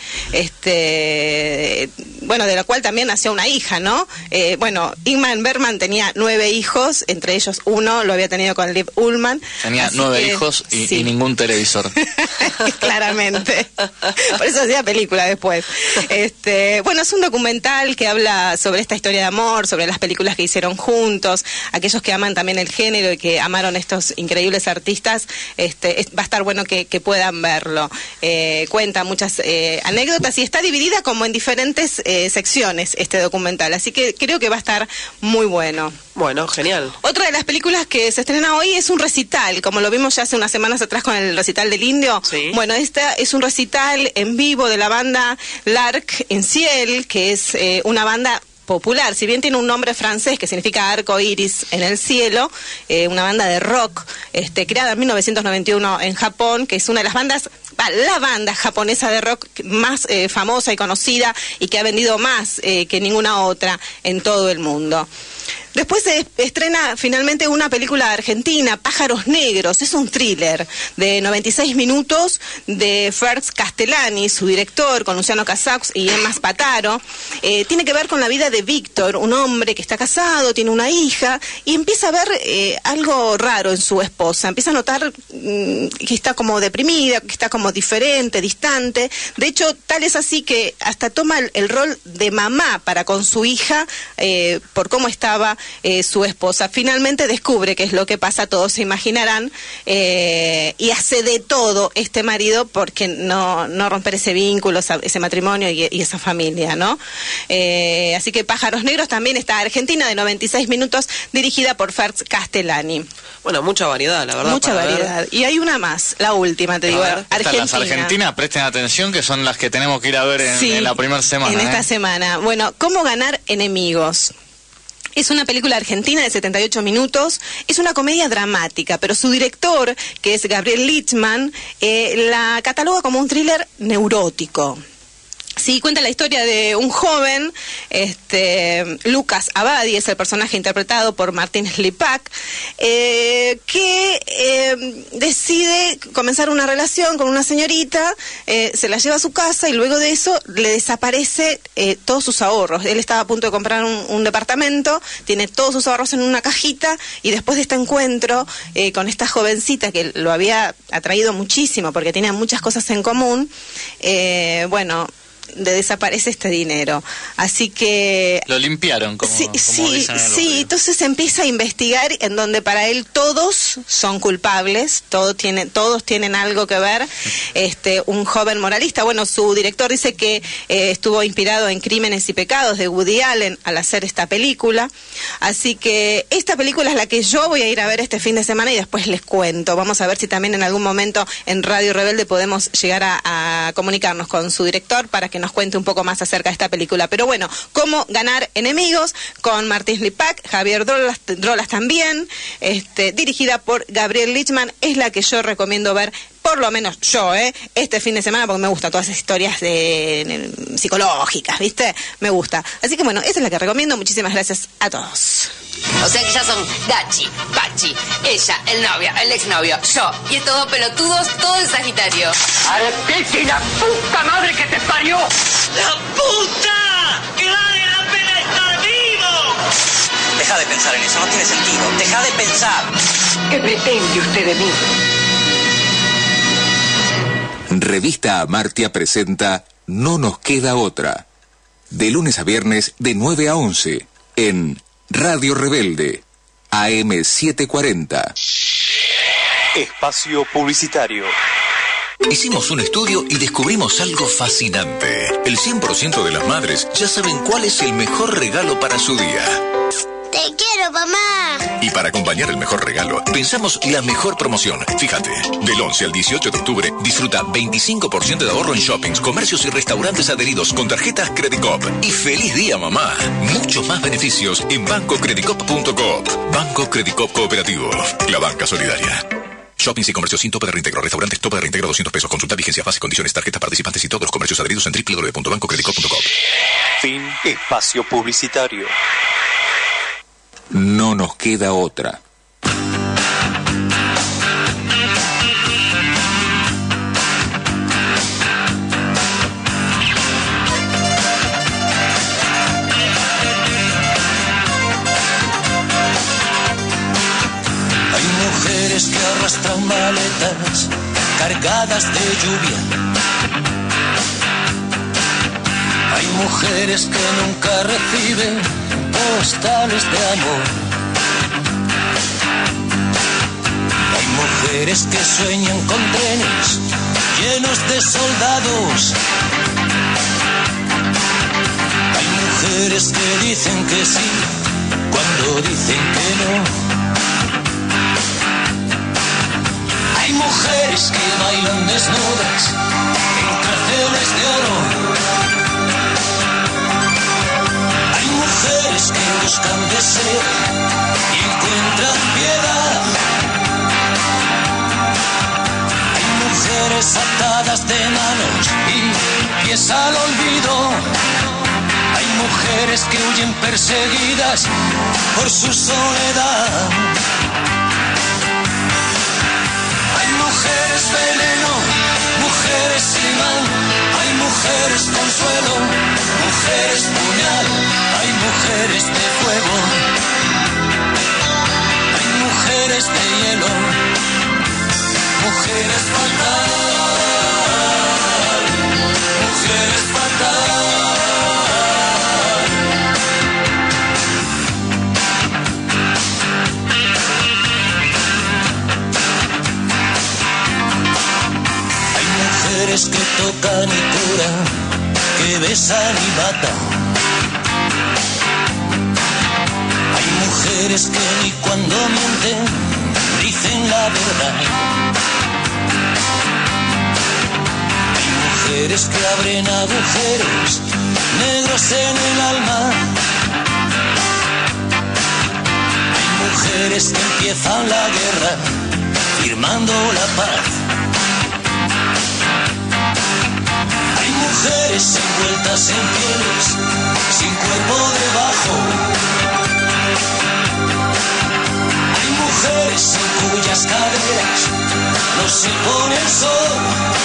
este, bueno, de la cual también nació una hija, ¿no? Eh, bueno, Ingmar Bergman tenía nueve hijos, entre ellos uno lo había tenido con Liv Ullmann. Tenía nueve que, hijos y, sí. y ningún televisor. Claramente. Por eso hacía película después. Este, bueno, es un documental que habla sobre esta historia de amor, sobre las películas que hicieron juntos, aquellos que aman también el género y que amaron estos increíbles artistas, este, es, va a estar bueno que, que puedan verlo. Eh, cuenta muchas eh, anécdotas y está dividida como en diferentes eh, secciones este documental, así que creo que va a estar muy bueno. Bueno, genial. Otra de las películas que se estrena hoy es un recital, como lo vimos ya hace unas semanas atrás con el recital del Indio. Sí. Bueno, esta es un recital en vivo de la banda L'Arc en Ciel, que es eh, una banda popular, si bien tiene un nombre francés que significa arco iris en el cielo, eh, una banda de rock este, creada en mil novecientos noventa y uno en Japón, que es una de las bandas, la banda japonesa de rock más eh, famosa y conocida y que ha vendido más eh, que ninguna otra en todo el mundo. Después se estrena finalmente una película argentina, Pájaros Negros. Es un thriller de noventa y seis minutos de Ferzs Castellani, su director, con Luciano Casaux y Emma Spataro. Eh, tiene que ver con la vida de Víctor, un hombre que está casado, tiene una hija, y empieza a ver eh, algo raro en su esposa. Empieza a notar mm, que está como deprimida, que está como diferente, distante. De hecho, tal es así que hasta toma el, el rol de mamá para con su hija eh, por cómo estaba Eh, su esposa. Finalmente descubre qué es lo que pasa, todos se imaginarán, eh, y hace de todo este marido porque no, no romper ese vínculo, ese matrimonio y, y esa familia, ¿no? Eh, así que Pájaros Negros también está Argentina, de noventa y seis minutos, dirigida por Ferzs Castellani. Bueno, mucha variedad, la verdad. Mucha para variedad. ver. Y hay una más, la última, te digo, Ver, Argentina. Las argentinas, presten atención, que son las que tenemos que ir a ver en, Sí, en la primera semana. en esta ¿eh? semana. Bueno, ¿cómo ganar enemigos? Es una película argentina de setenta y ocho minutos, es una comedia dramática, pero su director, que es Gabriel Litzman, eh, la cataloga como un thriller neurótico. Sí, cuenta la historia de un joven, este, Lucas Abadi, es el personaje interpretado por Martín Slipak, eh, que eh, decide comenzar una relación con una señorita, eh, se la lleva a su casa y luego de eso le desaparece eh, todos sus ahorros. Él estaba a punto de comprar un, un departamento, tiene todos sus ahorros en una cajita y después de este encuentro eh, con esta jovencita que lo había atraído muchísimo porque tenían muchas cosas en común, eh, bueno... de desaparece este dinero, así que lo limpiaron, como, sí, como sí, dicen en el sí, entonces empieza a investigar en donde para él todos son culpables, todo tiene, todos tienen algo que ver. Este, un joven moralista, bueno, su director dice que eh, estuvo inspirado en Crímenes y Pecados de Woody Allen al hacer esta película, así que esta película es la que yo voy a ir a ver este fin de semana y después les cuento. Vamos a ver si también en algún momento en Radio Rebelde podemos llegar a, a comunicarnos con su director para que nos cuente un poco más acerca de esta película. Pero bueno, ¿cómo ganar enemigos? Con Martín Slipak, Javier Drolas, Drolas también, este, dirigida por Gabriel Litzman, es la que yo recomiendo ver, por lo menos yo, ¿eh? este fin de semana, porque me gustan todas esas historias de, de, psicológicas, ¿viste? Me gusta. Así que bueno, esa es la que recomiendo. Muchísimas gracias a todos. O sea que ya son Gachi, Pachi, ella, el novio, el exnovio, yo y estos dos pelotudos, todo en Sagitario. ¡Arepiti, la puta madre que te parió! ¡La puta! ¡Que vale la pena estar vivo! Deja de pensar en eso, no tiene sentido. Deja de pensar. ¿Qué pretende usted de mí? Revista Amartya presenta No nos queda otra. De lunes a viernes de nueve a once en Radio Rebelde, A M setecientos cuarenta. Espacio publicitario. Hicimos un estudio y descubrimos algo fascinante. El cien por ciento de las madres ya saben cuál es el mejor regalo para su día. ¡Te quiero, mamá! Y para acompañar el mejor regalo, pensamos la mejor promoción. Fíjate, del once al dieciocho de octubre, disfruta veinticinco por ciento de ahorro en shoppings, comercios y restaurantes adheridos con tarjetas Credicop. Y ¡feliz día, mamá! Muchos más beneficios en banco credicop punto com. Banco Credicop Cooperativo, la banca solidaria. Shoppings y comercios sin tope de reintegro. Restaurantes tope de reintegro doscientos pesos. Consulta vigencias, bases, condiciones, tarjetas participantes y todos los comercios adheridos en doble u doble u doble u punto banco credit corp punto com. Fin espacio publicitario. No nos queda otra. Que arrastran maletas cargadas de lluvia. Hay mujeres que nunca reciben postales de amor. Hay mujeres que sueñan con trenes llenos de soldados. Hay mujeres que dicen que sí cuando dicen que no. Hay mujeres que bailan desnudas en carteles de oro. Hay mujeres que buscan deseo y encuentran piedad. Hay mujeres atadas de manos y pies al olvido. Hay mujeres que huyen perseguidas por su soledad. Mujeres veneno, mujeres imán, hay mujeres consuelo, mujeres puñal, hay mujeres de fuego, hay mujeres de hielo, mujeres fatal, mujeres fatal. Mujeres que tocan y curan, que besan y matan. Hay mujeres que ni cuando mienten dicen la verdad. Hay mujeres que abren agujeros negros en el alma. Hay mujeres que empiezan la guerra firmando la paz. Mujeres envueltas en pieles, sin cuerpo debajo. Hay mujeres en cuyas caderas no se pone el sol.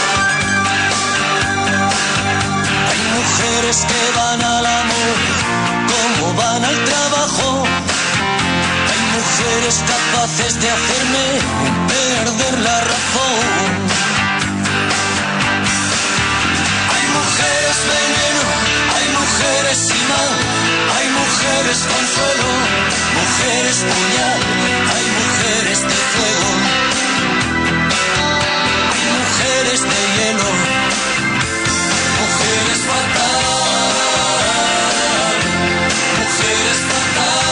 Hay mujeres que van al amor como van al trabajo. Hay mujeres capaces de hacerme perder la razón. Mujeres veneno, hay mujeres imán, hay mujeres consuelo, mujeres puñal, hay mujeres de fuego, hay mujeres de hielo, mujeres fatal, mujeres fatal.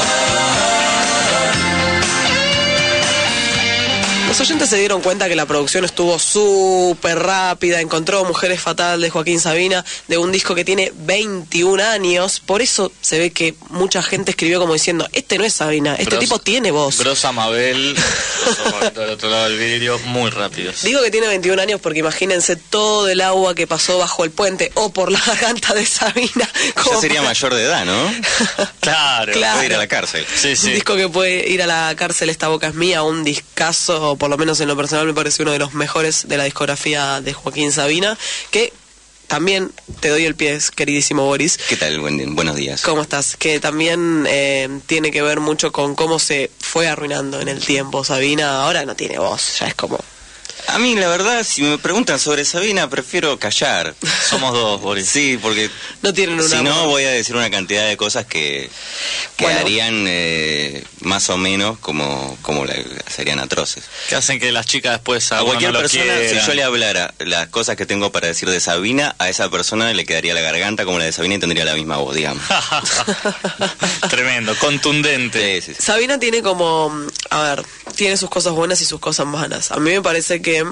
Los oyentes se dieron cuenta que la producción estuvo súper rápida. Encontró Mujeres Fatal de Joaquín Sabina, de un disco que tiene veintiún años. Por eso se ve que mucha gente escribió como diciendo, este no es Sabina, este Grosa, tipo tiene voz. Grosa Mabel, del otro lado del vidrio, muy rápidos. Digo que tiene veintiún años porque imagínense todo el agua que pasó bajo el puente o por la garganta de Sabina. Ya sería para... mayor de edad, ¿no? Claro, claro. Puede ir a la cárcel. Sí, sí. Un disco que puede ir a la cárcel, Esta boca es mía, un discazo, por lo menos en lo personal me parece uno de los mejores de la discografía de Joaquín Sabina, que también te doy el pie, queridísimo Boris. ¿Qué tal? Buen, buenos días. ¿Cómo estás? Que también eh, tiene que ver mucho con cómo se fue arruinando en el tiempo. Sabina ahora no tiene voz, ya es como... A mí, la verdad, si me preguntan sobre Sabina, prefiero callar. Somos dos, Boris. Sí, porque no tienen una si no voz. voy a decir una cantidad de cosas que quedarían bueno. eh, más o menos como, como la, serían atroces. Que hacen que las chicas después a, a cualquier no persona, quieran. Si yo le hablara las cosas que tengo para decir de Sabina, a esa persona le quedaría la garganta como la de Sabina y tendría la misma voz, digamos. Tremendo, contundente. Sí, sí, sí. Sabina tiene como, a ver, tiene sus cosas buenas y sus cosas malas. A mí me parece que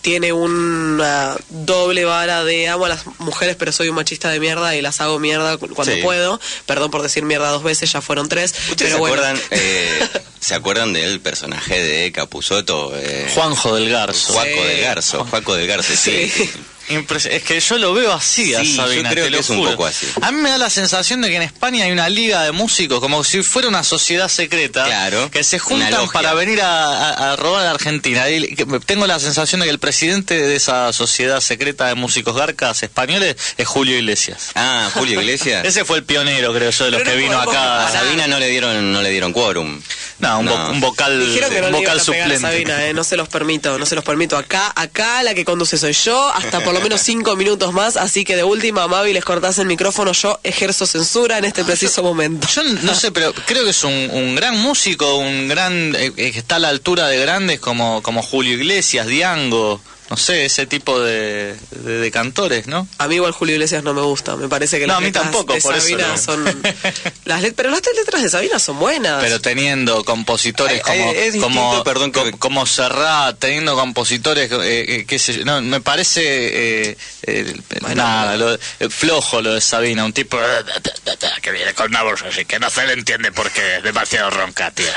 tiene una doble vara de amo a las mujeres, pero soy un machista de mierda y las hago mierda cuando Sí. puedo. Perdón por decir mierda dos veces, ya fueron tres. ¿Ustedes pero se, bueno. acuerdan, eh, se acuerdan del personaje de Capusotto? Eh, Juanjo del Garzo. Juaco Sí. del Garzo, Juaco del Garzo, sí. Impres- es que yo lo veo así a Sí, yo Sabina, creo te que lo es un juro. poco así. A mí me da la sensación de que en España hay una liga de músicos, como si fuera una sociedad secreta, Claro, que se una juntan logia. para venir a, a- a robar a Argentina. Y que- tengo la sensación de que el presidente de esa sociedad secreta de músicos garcas españoles es Julio Iglesias. Ah, Julio Iglesias. Ese fue el pionero, creo yo, de los Pero que no vino podemos acá. A Sabina no le dieron, no le dieron quórum. No, un, vo- un vocal, Dijeron que no un le iban vocal a pegar a suplente. Sabina, eh, no se los permito, no se los permito. Acá, acá la que conduce soy yo, hasta por lo menos cinco minutos más, así que de última, Mavi, les cortás el micrófono, yo ejerzo censura en este preciso momento. Yo no sé, pero creo que es un, un gran músico, un gran eh, que está a la altura de grandes como, como Julio Iglesias, Diango, no sé, ese tipo de, de, de cantores, ¿no? A mí igual Julio Iglesias no me gusta, me parece que No, las a mí letras tampoco, de por eso Sabina no. son... Las let- pero las letras de Sabina son buenas. Pero teniendo compositores Ay, ay, como, es distinto, como, perdón, que- co- como Serrat, teniendo compositores, eh, eh, qué sé yo, no, me parece eh, eh, nada, lo- eh, flojo lo de Sabina, un tipo que viene con una voz así, que no se le entiende porque es demasiado ronca, tía.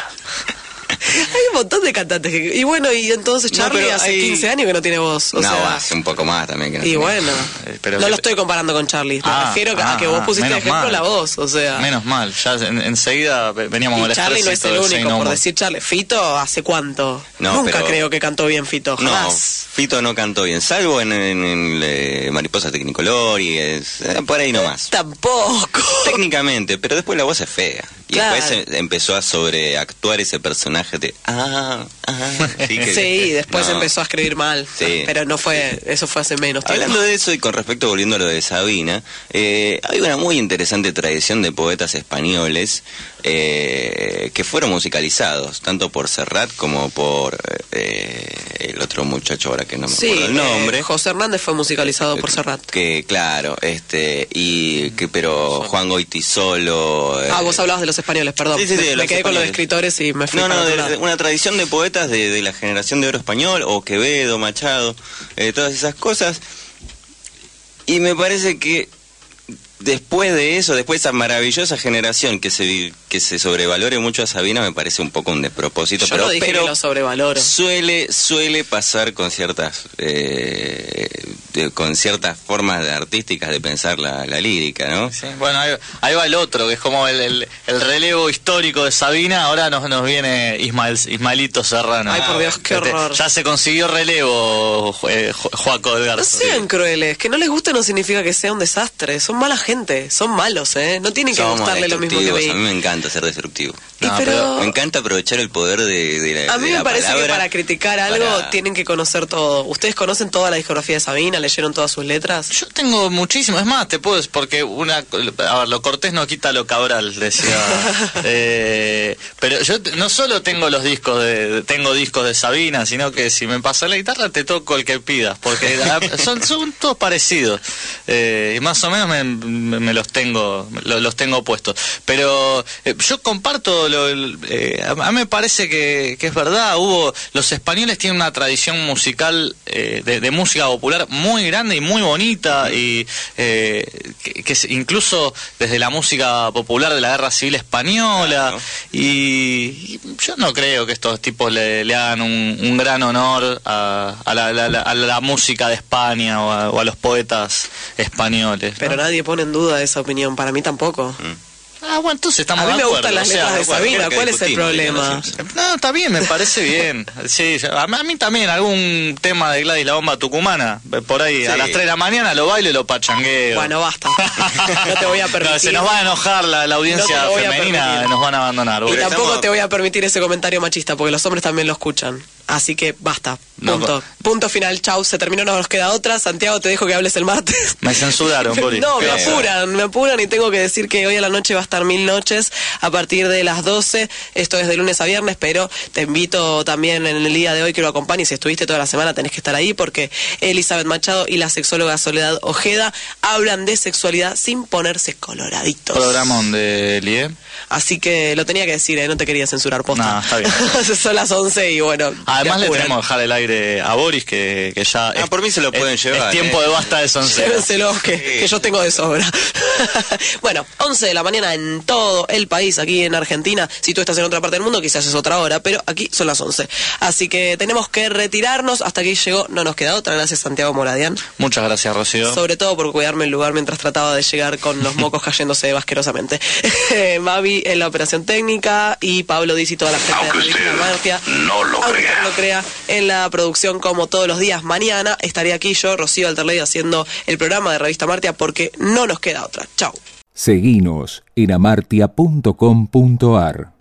Hay un montón de cantantes que... Y bueno, y entonces No, Charlie pero hace hay- quince años que no tiene voz. O no, sea, hace un poco más también. Que no y tiene. bueno, Eh, pero no que- lo estoy comparando con Charlie. Me Ah, refiero a ah, que vos ah, pusiste de menos ejemplo mal. la voz. O sea, Menos mal, ya en- enseguida ve- veníamos con y el Charlie no es ejército el de único, Saint por Homo. decir Charlie. Fito, ¿hace cuánto? No, Nunca pero- creo que cantó bien Fito, No, jamás. Fito no cantó bien, salvo en, en, en, eh, Mariposa Tecnicolor y es, eh, por ahí nomás. Tampoco. Técnicamente, pero después la voz es fea. Y Claro. después se- empezó a sobreactuar ese personaje de... Ah, ah, sí, que- Sí, después no. empezó a escribir mal. Sí. Pero no fue, eso fue hace menos tiempo. Hablando de eso y con respecto volviendo a lo de Sabina, eh, hay una muy interesante tradición de poetas españoles eh, que fueron musicalizados, tanto por Serrat como por eh, el otro muchacho ahora que no me Sí, acuerdo el nombre. eh, José Hernández fue musicalizado por Serrat. Que claro, este y que pero Juan Goitisolo. eh, Ah, vos hablabas de los españoles, perdón. Sí, sí, sí, me de me los quedé con los españoles. escritores y me fui No, para no, otro de, lado. de una tradición de poetas de, de la generación de oro español, o Quevedo, Machado, eh, todas esas cosas. Y me parece que después de eso, después de esa maravillosa generación que se que se sobrevalore mucho a Sabina, me parece un poco un despropósito. Yo pero no dije pero que lo sobrevaloro. suele suele pasar con ciertas eh, de- con ciertas formas de- artísticas de pensar la, la lírica, ¿no? Sí, bueno, ahí, ahí va el otro, que es como el, el, el relevo histórico de Sabina. Ahora nos, nos viene Ismael, Ismaelito Serrano. Ay, por Dios, qué Este, horror. Ya se consiguió relevo, Ju- eh, Ju- Juaco del No Garzo. sean crueles, que no les guste no significa que sea un desastre, son mala gente, son malos, ¿eh? No tienen que Somos gustarle lo mismo que a destructivos, mí. a mí me encanta ser destructivo. Y No, pero- pero- me encanta aprovechar el poder de, de la A mí de me la parece que palabra para criticar algo para- tienen que conocer todo. ¿Ustedes conocen toda la discografía de Sabina? ¿Leyeron todas sus letras? Yo tengo muchísimo, es más, te puedo, porque una, a ver, lo cortés no quita lo cabral, decía. Eh, pero yo te- no solo tengo los discos de, tengo discos de Sabina, sino que si me pasas la guitarra te toco el que pidas, porque ah, son, son todos parecidos. Eh, y más o menos me, me- me los tengo, lo- los tengo puestos. Pero eh, yo comparto, lo, el- eh, a, a mí me parece que, que es verdad, hubo, los españoles tienen una tradición musical eh, de, de música popular muy grande y muy bonita, y eh, que, que es incluso desde la música popular de la Guerra Civil Española, y, y yo no creo que estos tipos le, le hagan un, un gran honor a, a, la, la- la- a la música de España o a, o a los poetas españoles, ¿no? Pero nadie pone en duda esa opinión, para mí tampoco. Ah, bueno, entonces estamos A mí de me acuerdo. gustan las o sea, letras de bueno, Sabina, creo que ¿cuál es el discutimos, problema? No, está bien, me parece bien. Sí, a mí, a mí también, algún tema de Gladys la Bomba Tucumana, por ahí a Sí. las tres de la mañana lo bailo y lo pachangueo. Bueno, basta. No te voy a permitir. No, se nos va a enojar la, la audiencia No te lo voy a femenina, permitir. nos van a abandonar. Y Porque tampoco estamos- te voy a permitir ese comentario machista, porque los hombres también lo escuchan. Así que basta. No, Punto. Punto final. Chau. Se terminó, no nos queda otra. Santiago, te dejo que hables el martes. Me censuraron, Boris. No, me ¿Qué? apuran, me apuran y tengo que decir que hoy a la noche va a estar Mil Noches a partir de las doce. Esto es de lunes a viernes, pero te invito también en el día de hoy que lo acompañes. Si estuviste toda la semana tenés que estar ahí, porque Elizabeth Machado y la sexóloga Soledad Ojeda hablan de sexualidad sin ponerse coloraditos. Programón de Elie. Así que lo tenía que decir, ¿eh? No te quería censurar, posta. No, está bien. Son las once y bueno, Además le tenemos que dejar el aire a Boris, que, que ya... Ah, es, por mí se lo pueden es, llevar. Es tiempo eh. de basta de soncera. Llévenselo, que, que yo tengo de sobra. Bueno, once de la mañana en todo el país, aquí en Argentina. Si tú estás en otra parte del mundo, quizás es otra hora, pero aquí son las once. Así que tenemos que retirarnos. Hasta aquí llegó No Nos Queda Otra. Gracias, Santiago Moradian. Muchas gracias, Rocío. Sobre todo por cuidarme el lugar mientras trataba de llegar con los mocos cayéndose asquerosamente. Mavi en la operación técnica y Pablo Diz y toda la gente Aunque de usted Martia. no lo Aunque crea. no lo crea, en la producción como todos los días. Mañana estaré aquí yo, Rocío Alterley, haciendo el programa de Revista Martia porque no nos queda otra. Chau. Seguinos en amartia punto com punto ar.